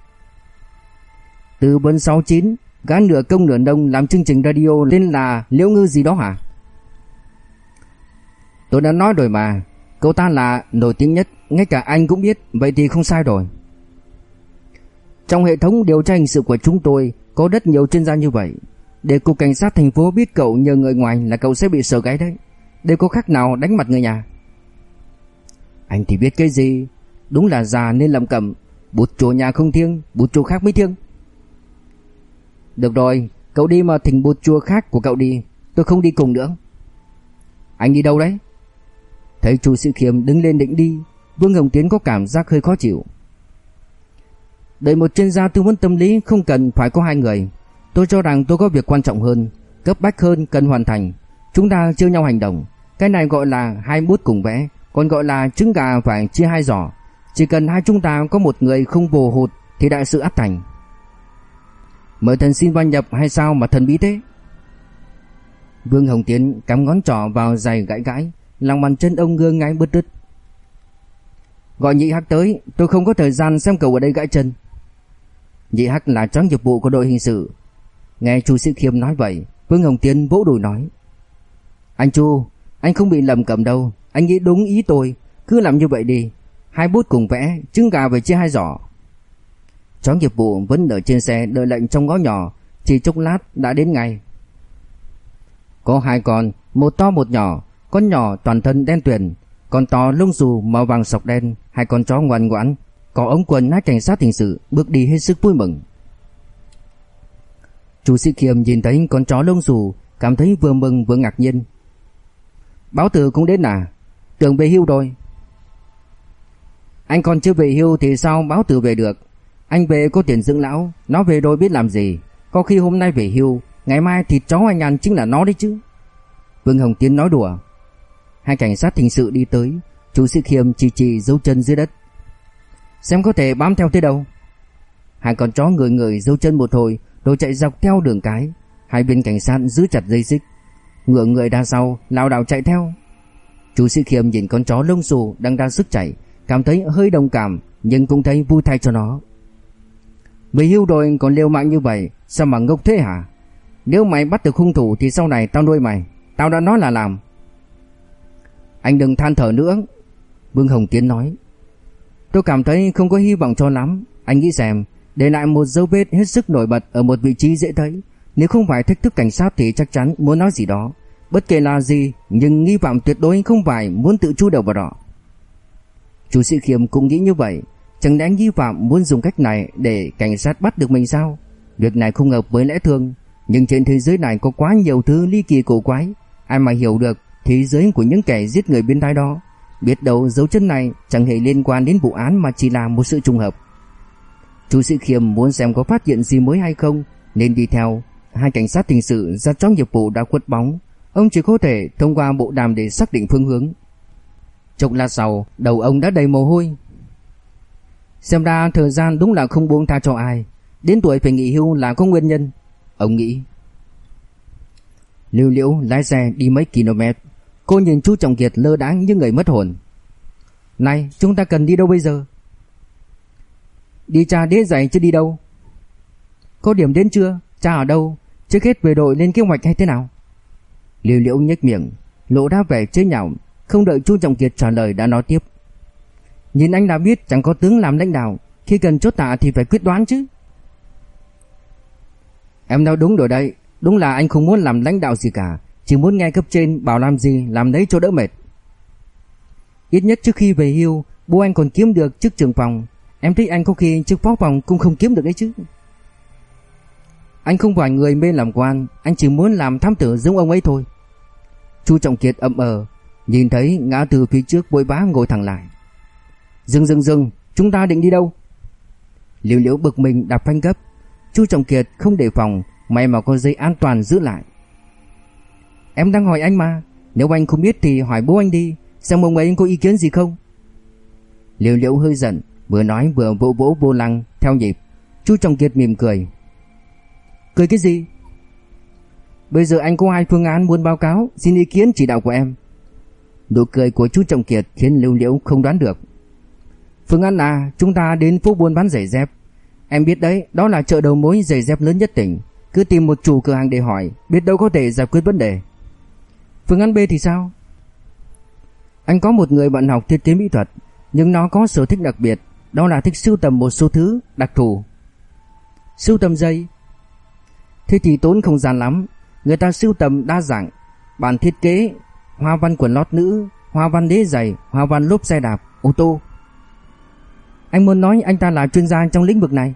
"Từ bên sáu chín, gã nửa công nửa nông làm chương trình radio tên là Liễu Ngư gì đó hả?" "Tôi đã nói rồi mà, cậu ta là nổi tiếng nhất, ngay cả anh cũng biết, vậy thì không sai rồi." "Trong hệ thống điều tra hình sự của chúng tôi có rất nhiều chuyên gia như vậy. Để cục cảnh sát thành phố biết cậu nhờ người ngoài là cậu sẽ bị sờ gáy đấy. Đây có khác nào đánh mặt người nhà?" "Anh thì biết cái gì, đúng là già nên lầm cẩm, bụt chùa nhà không thiêng, bụt chùa khác mới thiêng." "Được rồi, cậu đi mà thỉnh bụt chùa khác của cậu đi, tôi không đi cùng nữa." "Anh đi đâu đấy?" Thấy Chu Sĩ Khiêm đứng lên định đi, Vương Hồng Tiến có cảm giác hơi khó chịu. "Đợi một chuyên gia tư vấn tâm lý không cần phải có hai người. Tôi cho rằng tôi có việc quan trọng hơn, cấp bách hơn cần hoàn thành. Chúng ta chia nhau hành động. Cái này gọi là hai bút cùng vẽ, còn gọi là trứng gà phải chia hai giỏ. Chỉ cần hai chúng ta có một người không vồ hụt thì đại sự ắt thành." "Mời thần xin van nhập hay sao mà thần bí thế?" Vương Hồng Tiến cắm ngón trỏ vào giày gãi gãi, lòng bàn chân ông ngơ ngáy bứt rứt. "Gọi Nhị Hắc tới, tôi không có thời gian xem cậu ở đây gãi chân." Nhị Hắc là chó nghiệp vụ của đội hình sự. Nghe Chu Sĩ Khiêm nói vậy, Vương Hồng Tiến vỗ đùi nói: "Anh Chu, anh không bị lầm cầm đâu, anh nghĩ đúng ý tôi, cứ làm như vậy đi. Hai bút cùng vẽ, trứng gà về chia hai giỏ." Chó nghiệp vụ vẫn ở trên xe đợi lệnh trong ngõ nhỏ, chỉ chốc lát đã đến ngay. Có hai con, một to một nhỏ. Con nhỏ toàn thân đen tuyền, con to lông xù màu vàng sọc đen, hai con chó ngoan ngoãn, có ống quần nát cảnh sát hình sự bước đi hết sức vui mừng. Chu Sĩ Khiêm nhìn thấy con chó lông xù, cảm thấy vừa mừng vừa ngạc nhiên. Báo tử cũng đến à? Tưởng về hưu rồi. Anh còn chưa về hưu thì sao báo tử về được? Anh về có tiền dưỡng lão, nó về rồi biết làm gì. Có khi hôm nay về hưu, ngày mai thịt chó anh ăn chính là nó đấy chứ. Vương Hồng Tiến nói đùa. Hai cảnh sát hình sự đi tới, Chu Sĩ Khiêm chỉ chỉ dấu chân dưới đất. Xem có thể bám theo tới đâu. Hai con chó người người dấu chân một hồi, rồi chạy dọc theo đường cái. Hai bên cảnh sát giữ chặt dây xích, ngựa người đằng sau lảo đảo chạy theo. Chu Sĩ Khiêm nhìn con chó lông xù đang ra sức chạy, cảm thấy hơi đồng cảm, nhưng cũng thấy vui thay cho nó. Về hưu rồi còn liều mạng như vậy, sao mà ngốc thế hả? Nếu mày bắt được hung thủ thì sau này tao nuôi mày, tao đã nói là làm. Anh đừng than thở nữa, Vương Hồng Tiến nói. Tôi cảm thấy không có hy vọng cho lắm. Anh nghĩ xem, để lại một dấu vết hết sức nổi bật ở một vị trí dễ thấy, nếu không phải thách thức cảnh sát thì chắc chắn muốn nói gì đó. Bất kể là gì, nhưng nghi phạm tuyệt đối không phải muốn tự chui đầu vào đó. Chu Sĩ Khiêm cũng nghĩ như vậy. Chẳng lẽ nghi phạm muốn dùng cách này để cảnh sát bắt được mình sao? Việc này không hợp với lẽ thường. Nhưng trên thế giới này có quá nhiều thứ ly kỳ cổ quái, ai mà hiểu được thế giới của những kẻ giết người biến thái đó. Biết đâu dấu chân này chẳng hề liên quan đến vụ án mà chỉ là một sự trùng hợp. Chu Sĩ Khiêm muốn xem có phát hiện gì mới hay không, nên đi theo hai cảnh sát hình sự ra chó nghiệp vụ đã khuất bóng. Ông chỉ có thể thông qua bộ đàm để xác định phương hướng. Chốc lát sau, đầu ông đã đầy mồ hôi. Xem ra thời gian đúng là không buông tha cho ai. Đến tuổi phải nghỉ hưu là có nguyên nhân, ông nghĩ. Lưu Liễu lái xe đi mấy km. Cô nhìn chú Trọng Kiệt lơ đãng như người mất hồn. Này, chúng ta cần đi đâu bây giờ? Đi tra đế giày chứ đi đâu. Có điểm đến chưa? Tra ở đâu? Trước hết về đội lên kế hoạch hay thế nào? Lưu Liễu nhếch miệng, lộ ra vẻ chế nhạo. Không đợi chú Trọng Kiệt trả lời đã nói tiếp. Nhìn anh đã biết chẳng có tướng làm lãnh đạo, khi cần chốt tạ thì phải quyết đoán chứ. Em nói đúng rồi đấy. Đúng là anh không muốn làm lãnh đạo gì cả, chỉ muốn nghe cấp trên bảo làm gì làm đấy cho đỡ mệt. Ít nhất trước khi về hưu, bố anh còn kiếm được chức trưởng phòng. Em thấy anh có khi chức phó phòng cũng không kiếm được đấy chứ. Anh không phải người mê làm quan, anh chỉ muốn làm thám tử giống ông ấy thôi. Chu Trọng Kiệt ậm ờ, nhìn thấy ngã tư phía trước vội vã ngồi thẳng lại. Dừng dừng dừng, chúng ta định đi đâu? Liễu Liễu bực mình đạp phanh gấp. Chu Trọng Kiệt không đề phòng, may mà có dây an toàn giữ lại. Em đang hỏi anh mà, nếu anh không biết thì hỏi bố anh đi, xem ông ấy có ý kiến gì không. Liễu Liễu hơi giận, vừa nói vừa vỗ vỗ vô lăng theo nhịp. Chu Trọng Kiệt mỉm cười. Cười cái gì? Bây giờ anh có hai phương án muốn báo cáo, xin ý kiến chỉ đạo của em. Nụ cười của chú Trọng Kiệt khiến Liễu Liễu không đoán được. Phương án là chúng ta đến phố buôn bán giày dép. Em biết đấy, đó là chợ đầu mối giày dép lớn nhất tỉnh. Cứ tìm một chủ cửa hàng để hỏi, biết đâu có thể giải quyết vấn đề. Phương án B thì sao? Anh có một người bạn học thiết kế mỹ thuật, nhưng nó có sở thích đặc biệt, đó là thích sưu tầm một số thứ đặc thù. Sưu tầm giày? Thế thì tốn không gian lắm. Người ta sưu tầm đa dạng, bản thiết kế, hoa văn quần lót nữ, hoa văn đế giày, hoa văn lốp xe đạp, ô tô. Anh muốn nói anh ta là chuyên gia trong lĩnh vực này.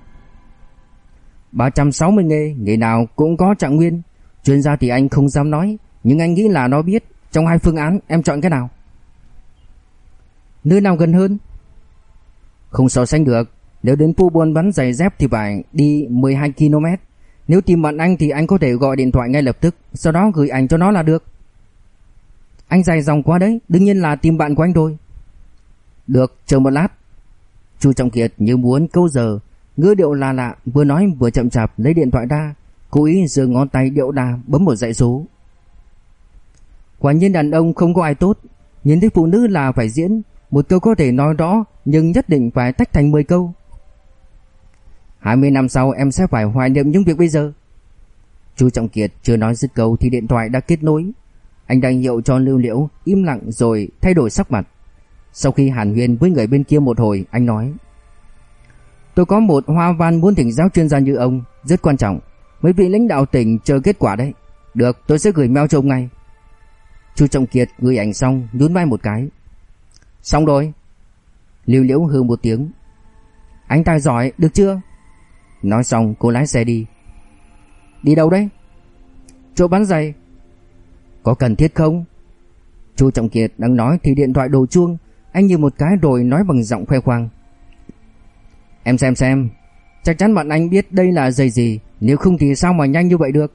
ba trăm sáu mươi nghề, nghề nào cũng có trạng nguyên. Chuyên gia thì anh không dám nói, nhưng anh nghĩ là nó biết. Trong hai phương án em chọn cái nào? Nơi nào gần hơn? Không so sánh được. Nếu đến phố buôn bán giày dép thì phải đi mười hai ki lô mét. Nếu tìm bạn anh thì anh có thể gọi điện thoại ngay lập tức, sau đó gửi ảnh cho nó là được. Anh dài dòng quá đấy, đương nhiên là tìm bạn của anh thôi. Được, chờ một lát. Chu Trọng Kiệt như muốn câu giờ, ngữ điệu là lạ, vừa nói vừa chậm chạp lấy điện thoại ra, cố ý giơ ngón tay điệu đà bấm một dãy số. Quả nhiên đàn ông không có ai tốt, nhìn thấy phụ nữ là phải diễn, một câu có thể nói rõ nhưng nhất định phải tách thành mười câu. hai mươi năm sau em sẽ phải hoài niệm những việc bây giờ. Chu Trọng Kiệt chưa nói dứt câu thì điện thoại đã kết nối. Anh đang hiệu cho Lưu Liễu im lặng rồi thay đổi sắc mặt. Sau khi hàn huyên với người bên kia một hồi, anh nói: Tôi có một hoa văn muốn thỉnh giáo chuyên gia như ông, rất quan trọng. Mấy vị lãnh đạo tỉnh chờ kết quả đấy. Được, tôi sẽ gửi mail cho ông ngay. Chu Trọng Kiệt gửi ảnh xong nhún vai một cái. Xong rồi. Liễu Liễu hừ một tiếng. Anh tài giỏi, được chưa? Nói xong cô lái xe đi. Đi đâu đấy? Chỗ bán giày. Có cần thiết không? Chu Trọng Kiệt đang nói thì điện thoại đổ chuông. Anh như một cái rồi nói bằng giọng khoe khoang. Em xem xem. Chắc chắn bạn anh biết đây là giày gì. Nếu không thì sao mà nhanh như vậy được?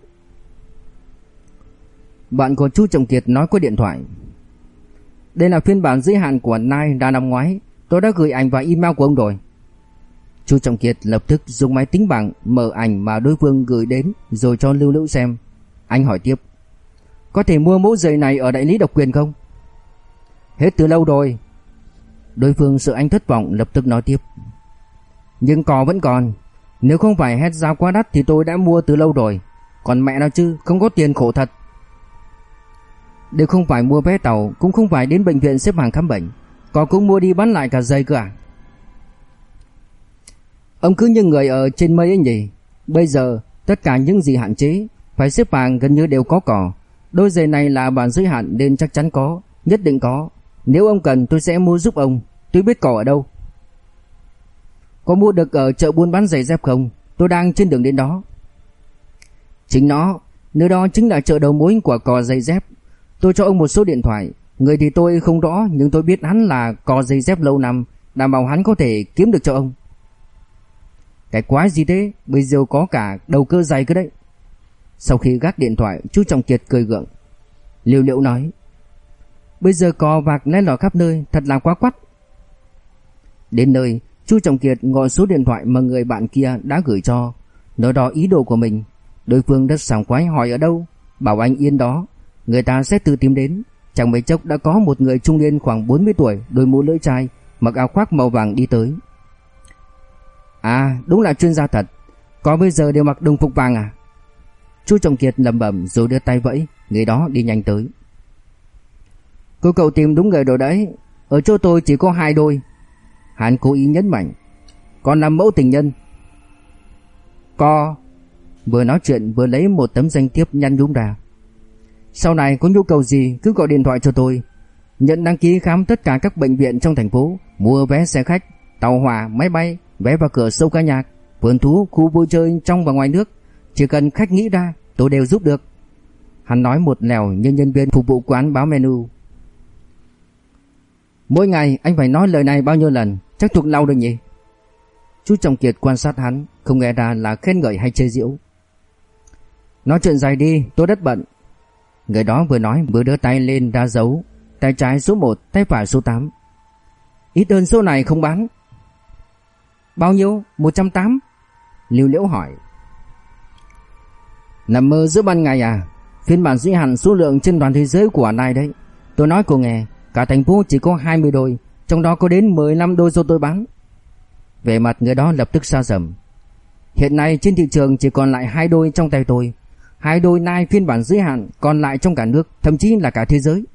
Bạn của Chu Trọng Kiệt nói qua điện thoại. Đây là phiên bản giới hạn của Nike ra năm ngoái. Tôi đã gửi ảnh và email của ông rồi. Chu Trọng Kiệt lập tức dùng máy tính bảng mở ảnh mà đối phương gửi đến rồi cho Lưu Liễu xem. Anh hỏi tiếp. Có thể mua mẫu giày này ở đại lý độc quyền không? Hết từ lâu rồi. Đối phương sợ anh thất vọng lập tức nói tiếp. Nhưng cò vẫn còn. Nếu không phải hết giá quá đắt thì tôi đã mua từ lâu rồi. Còn mẹ nào chứ, không có tiền khổ thật. Đều không phải mua vé tàu, cũng không phải đến bệnh viện xếp hàng khám bệnh. Có cũng mua đi bán lại cả giày cơ à? Ông cứ như người ở trên mây ấy nhỉ. Bây giờ tất cả những gì hạn chế phải xếp hàng gần như đều có cỏ. Đôi giày này là bản giới hạn nên chắc chắn có, nhất định có. Nếu ông cần tôi sẽ mua giúp ông. Tôi biết cỏ ở đâu. Có mua được ở chợ buôn bán giày dép không? Tôi đang trên đường đến đó. Chính nó, nơi đó chính là chợ đầu mối của cò giày dép. Tôi cho ông một số điện thoại. Người thì tôi không rõ, nhưng tôi biết hắn là cò giày dép lâu năm, đảm bảo hắn có thể kiếm được cho ông. Cái quái gì thế? Bây giờ có cả đầu cơ giày cơ đấy. Sau khi gác điện thoại, chú Trọng Kiệt cười gượng. Liễu Liễu nói. Bây giờ cò vạc len lỏi khắp nơi, thật là quá quắt. Đến nơi, chú Trọng Kiệt gọi số điện thoại mà người bạn kia đã gửi cho, nói đó ý đồ của mình. Đối phương rất sảng khoái hỏi ở đâu, bảo anh yên đó, người ta sẽ tự tìm đến. Chẳng mấy chốc đã có một người trung niên khoảng bốn mươi tuổi, đôi mũ lưỡi chai, mặc áo khoác màu vàng đi tới. À, đúng là chuyên gia thật. Có bây giờ đều mặc đồng phục vàng à? Chú Trọng Kiệt lẩm bẩm rồi đưa tay vẫy, người đó đi nhanh tới. Cô cậu tìm đúng người rồi đấy. Ở chỗ tôi chỉ có hai đôi. Hắn cố ý nhấn mạnh. Còn làm mẫu tình nhân. Co. Vừa nói chuyện vừa lấy một tấm danh thiếp nhăn nhúm ra. Sau này có nhu cầu gì cứ gọi điện thoại cho tôi. Nhận đăng ký khám tất cả các bệnh viện trong thành phố, mua vé xe khách, tàu hỏa, máy bay, vé vào cửa sâu ca nhạc, vườn thú, khu vui chơi trong và ngoài nước. Chỉ cần khách nghĩ ra, tôi đều giúp được. Hắn nói một lèo như nhân viên phục vụ quán báo menu. Mỗi ngày anh phải nói lời này bao nhiêu lần, chắc thuộc lâu rồi nhỉ? Chú Trọng Kiệt quan sát hắn, không nghe ra là khen ngợi hay chê giễu. Nói chuyện dài đi, tôi rất bận. Người đó vừa nói vừa đưa tay lên ra dấu, tay trái số một, tay phải số tám. Ít hơn số này không bán. Bao nhiêu? một trăm tám. Liễu Liễu hỏi. Nằm mơ giữa ban ngày à? Phiên bản giới hạn số lượng trên toàn thế giới của này đấy. Tôi nói cô nghe, cả thành phố chỉ có hai mươi đôi, trong đó có đến mười lăm đôi do tôi bán. Vẻ mặt người đó lập tức xa sầm. Hiện nay trên thị trường chỉ còn lại hai đôi trong tay tôi. Hai đôi Nike phiên bản giới hạn còn lại trong cả nước, thậm chí là cả thế giới.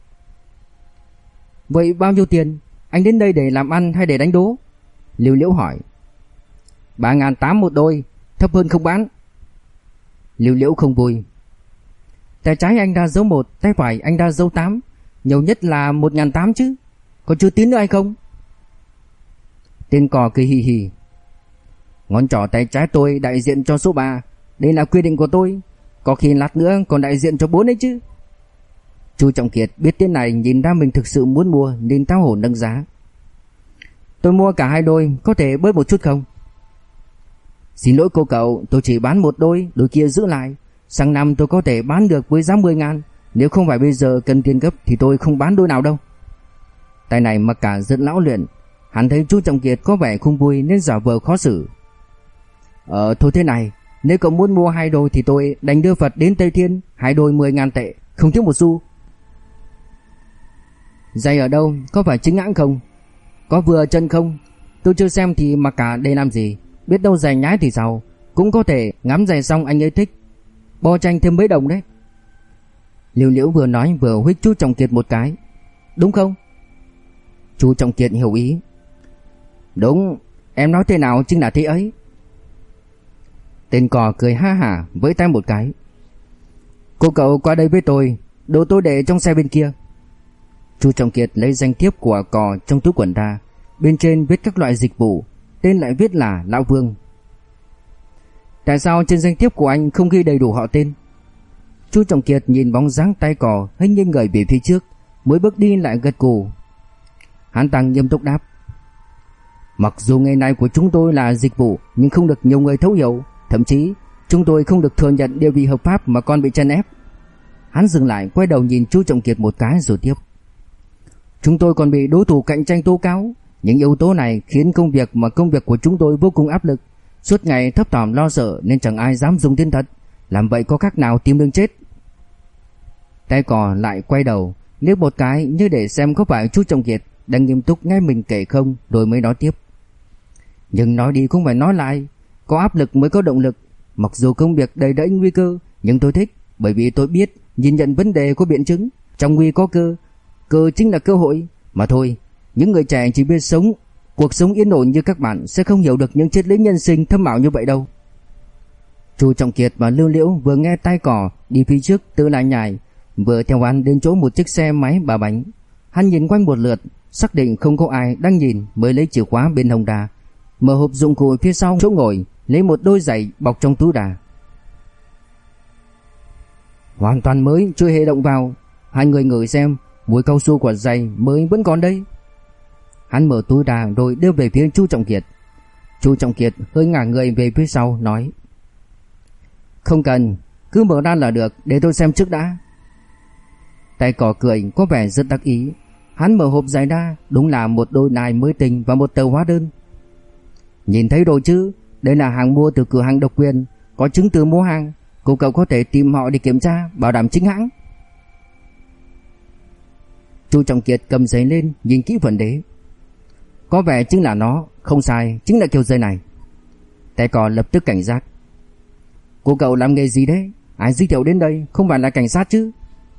Vậy bao nhiêu tiền? Anh đến đây để làm ăn hay để đánh đố? Liễu Liễu hỏi. Ba ngàn tám một đôi, thấp hơn không bán. Liễu Liễu không vui. Tay trái anh ra dấu một, tay phải anh ra dấu tám, nhiều nhất là một ngàn tám chứ. Có chưa tín nữa hay không? Tên cò cười hì hì. Ngón trỏ tay trái tôi đại diện cho số ba. Đây là quy định của tôi. Có khi lát nữa còn đại diện cho bốn ấy chứ. Chu Trọng Kiệt biết tên này nhìn ra mình thực sự muốn mua nên tháo hổ nâng giá. Tôi mua cả hai đôi, có thể bớt một chút không? Xin lỗi cô cậu, tôi chỉ bán một đôi, đôi kia giữ lại. Sang năm tôi có thể bán được với giá mười ngàn. Nếu không phải bây giờ cần tiền gấp thì tôi không bán đôi nào đâu. Tay này mặc cả rất lão luyện. Hắn thấy chú Trọng Kiệt có vẻ không vui nên giả vờ khó xử. Ờ thôi thế này, nếu cậu muốn mua hai đôi thì tôi đành đưa Phật đến Tây Thiên. Hai đôi mười ngàn tệ, không thiếu một xu. Giày ở đâu, có phải chính hãng không? Có vừa chân không? Tôi chưa xem thì mặc cả đây làm gì. Biết đâu giày nhái thì sao? Cũng có thể ngắm giày xong anh ấy thích, bo tranh thêm mấy đồng đấy. Liễu Liễu vừa nói vừa huých chú Trọng Kiệt một cái. Đúng không? Chú Trọng Kiệt hiểu ý. Đúng, em nói thế nào chính là thế ấy. Tên cò cười ha hả với tay một cái. Cô cậu qua đây với tôi, đồ tôi để trong xe bên kia. Chu Trọng Kiệt lấy danh thiếp của cò trong túi quần ra, bên trên viết các loại dịch vụ, tên lại viết là Lão Vương. Tại sao trên danh thiếp của anh không ghi đầy đủ họ tên? Chu Trọng Kiệt nhìn bóng dáng tay cò hình như người về phía trước, mỗi bước đi lại gật gù. Hắn ta nghiêm túc đáp: Mặc dù nghề này của chúng tôi là dịch vụ, nhưng không được nhiều người thấu hiểu, thậm chí chúng tôi không được thừa nhận địa vị hợp pháp mà còn bị chèn ép. Hắn dừng lại, quay đầu nhìn Chu Trọng Kiệt một cái rồi tiếp: Chúng tôi còn bị đối thủ cạnh tranh tố cáo. Những yếu tố này khiến công việc mà công việc của chúng tôi vô cùng áp lực, suốt ngày thấp thỏm lo sợ nên chẳng ai dám dùng tên thật. Làm vậy có khác nào tìm đường chết. Tay cò lại quay đầu liếc một cái như để xem có phải Chu Trọng Kiệt đang nghiêm túc nghe mình kể không, rồi mới nói tiếp: Nhưng nói đi cũng phải nói lại, có áp lực mới có động lực. Mặc dù công việc đầy rẫy nguy cơ, nhưng tôi thích, bởi vì tôi biết nhìn nhận vấn đề có biện chứng. Trong nguy có cơ, cơ chính là cơ hội. Mà thôi, những người trẻ chỉ biết sống cuộc sống yên ổn như các bạn sẽ không hiểu được những triết lý nhân sinh thâm ảo như vậy đâu. Chu Trọng Kiệt và Lưu Liễu vừa nghe tay cò đi phía trước tự lại nhảy, vừa theo hắn đến chỗ một chiếc xe máy ba bánh. Hắn nhìn quanh một lượt, xác định không có ai đang nhìn mới lấy chìa khóa bên hông đà, mở hộp dụng cụ phía sau chỗ ngồi, lấy một đôi giày bọc trong túi đà. Hoàn toàn mới, chưa hề động vào. Hai người ngửi xem, mùi cao su của giày mới vẫn còn đây. Hắn mở túi đà rồi đưa về phía Chu Trọng Kiệt. Chu Trọng Kiệt hơi ngả người về phía sau nói: Không cần, cứ mở ra là được, để tôi xem trước đã. Tay cò cười có vẻ rất đắc ý. Hắn mở hộp giày ra, đúng là một đôi nai mới tinh và một tờ hóa đơn. Nhìn thấy rồi chứ, đây là hàng mua từ cửa hàng độc quyền, có chứng từ mua hàng. Cô cậu có thể tìm họ để kiểm tra, bảo đảm chính hãng. Chu Trọng Kiệt cầm giấy lên nhìn kỹ phần đế. Có vẻ chính là nó, không sai, chính là kiểu giấy này. Tay cò lập tức cảnh giác: Cô cậu làm nghề gì đấy? Ai giới thiệu đến đây, không phải là cảnh sát chứ?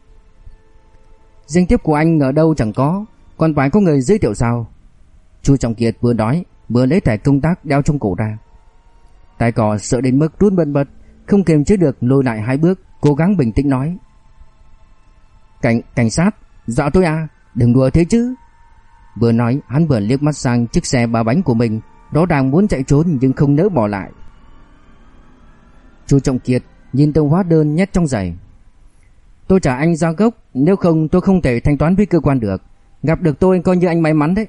Danh thiếp của anh ở đâu chẳng có, còn phải có người giới thiệu sao? Chu Trọng Kiệt vừa nói vừa lấy thẻ công tác đeo trong cổ ra. Tay cò sợ đến mức run bần bật, không kiềm chế được lùi lại hai bước, cố gắng bình tĩnh nói: Cảnh cảnh sát, dọa tôi à? Đừng đùa thế chứ. Vừa nói hắn vừa liếc mắt sang chiếc xe ba bánh của mình, đó đang muốn chạy trốn nhưng không nỡ bỏ lại. Chu Trọng Kiệt nhìn tờ hóa đơn nhét trong giày. Tôi trả anh ra gốc, nếu không tôi không thể thanh toán với cơ quan được. Gặp được tôi coi như anh may mắn đấy.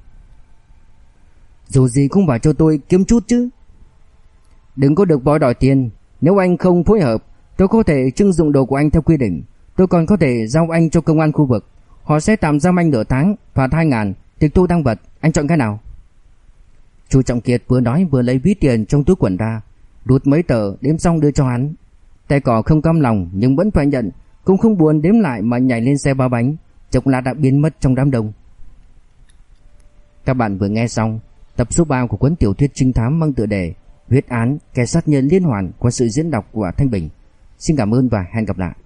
Dù gì cũng phải cho tôi kiếm chút chứ. Đừng có được bói đòi tiền. Nếu anh không phối hợp, tôi có thể trưng dụng đồ của anh theo quy định. Tôi còn có thể giao anh cho công an khu vực. Họ sẽ tạm giam anh nửa tháng, phạt hai ngàn, tịch thu tăng vật. Anh chọn cái nào? Chu Trọng Kiệt vừa nói vừa lấy ví tiền trong túi quần ra, rút mấy tờ đếm xong đưa cho hắn. Tay cò không cam lòng nhưng vẫn phải nhận, cũng không buồn đếm lại mà nhảy lên xe ba bánh, chốc lát đã biến mất trong đám đông. Các bạn vừa nghe xong tập số ba của cuốn tiểu thuyết trinh thám mang tựa đề Huyết án kẻ sát nhân liên hoàn qua sự diễn đọc của Thanh Bình. Xin cảm ơn và hẹn gặp lại.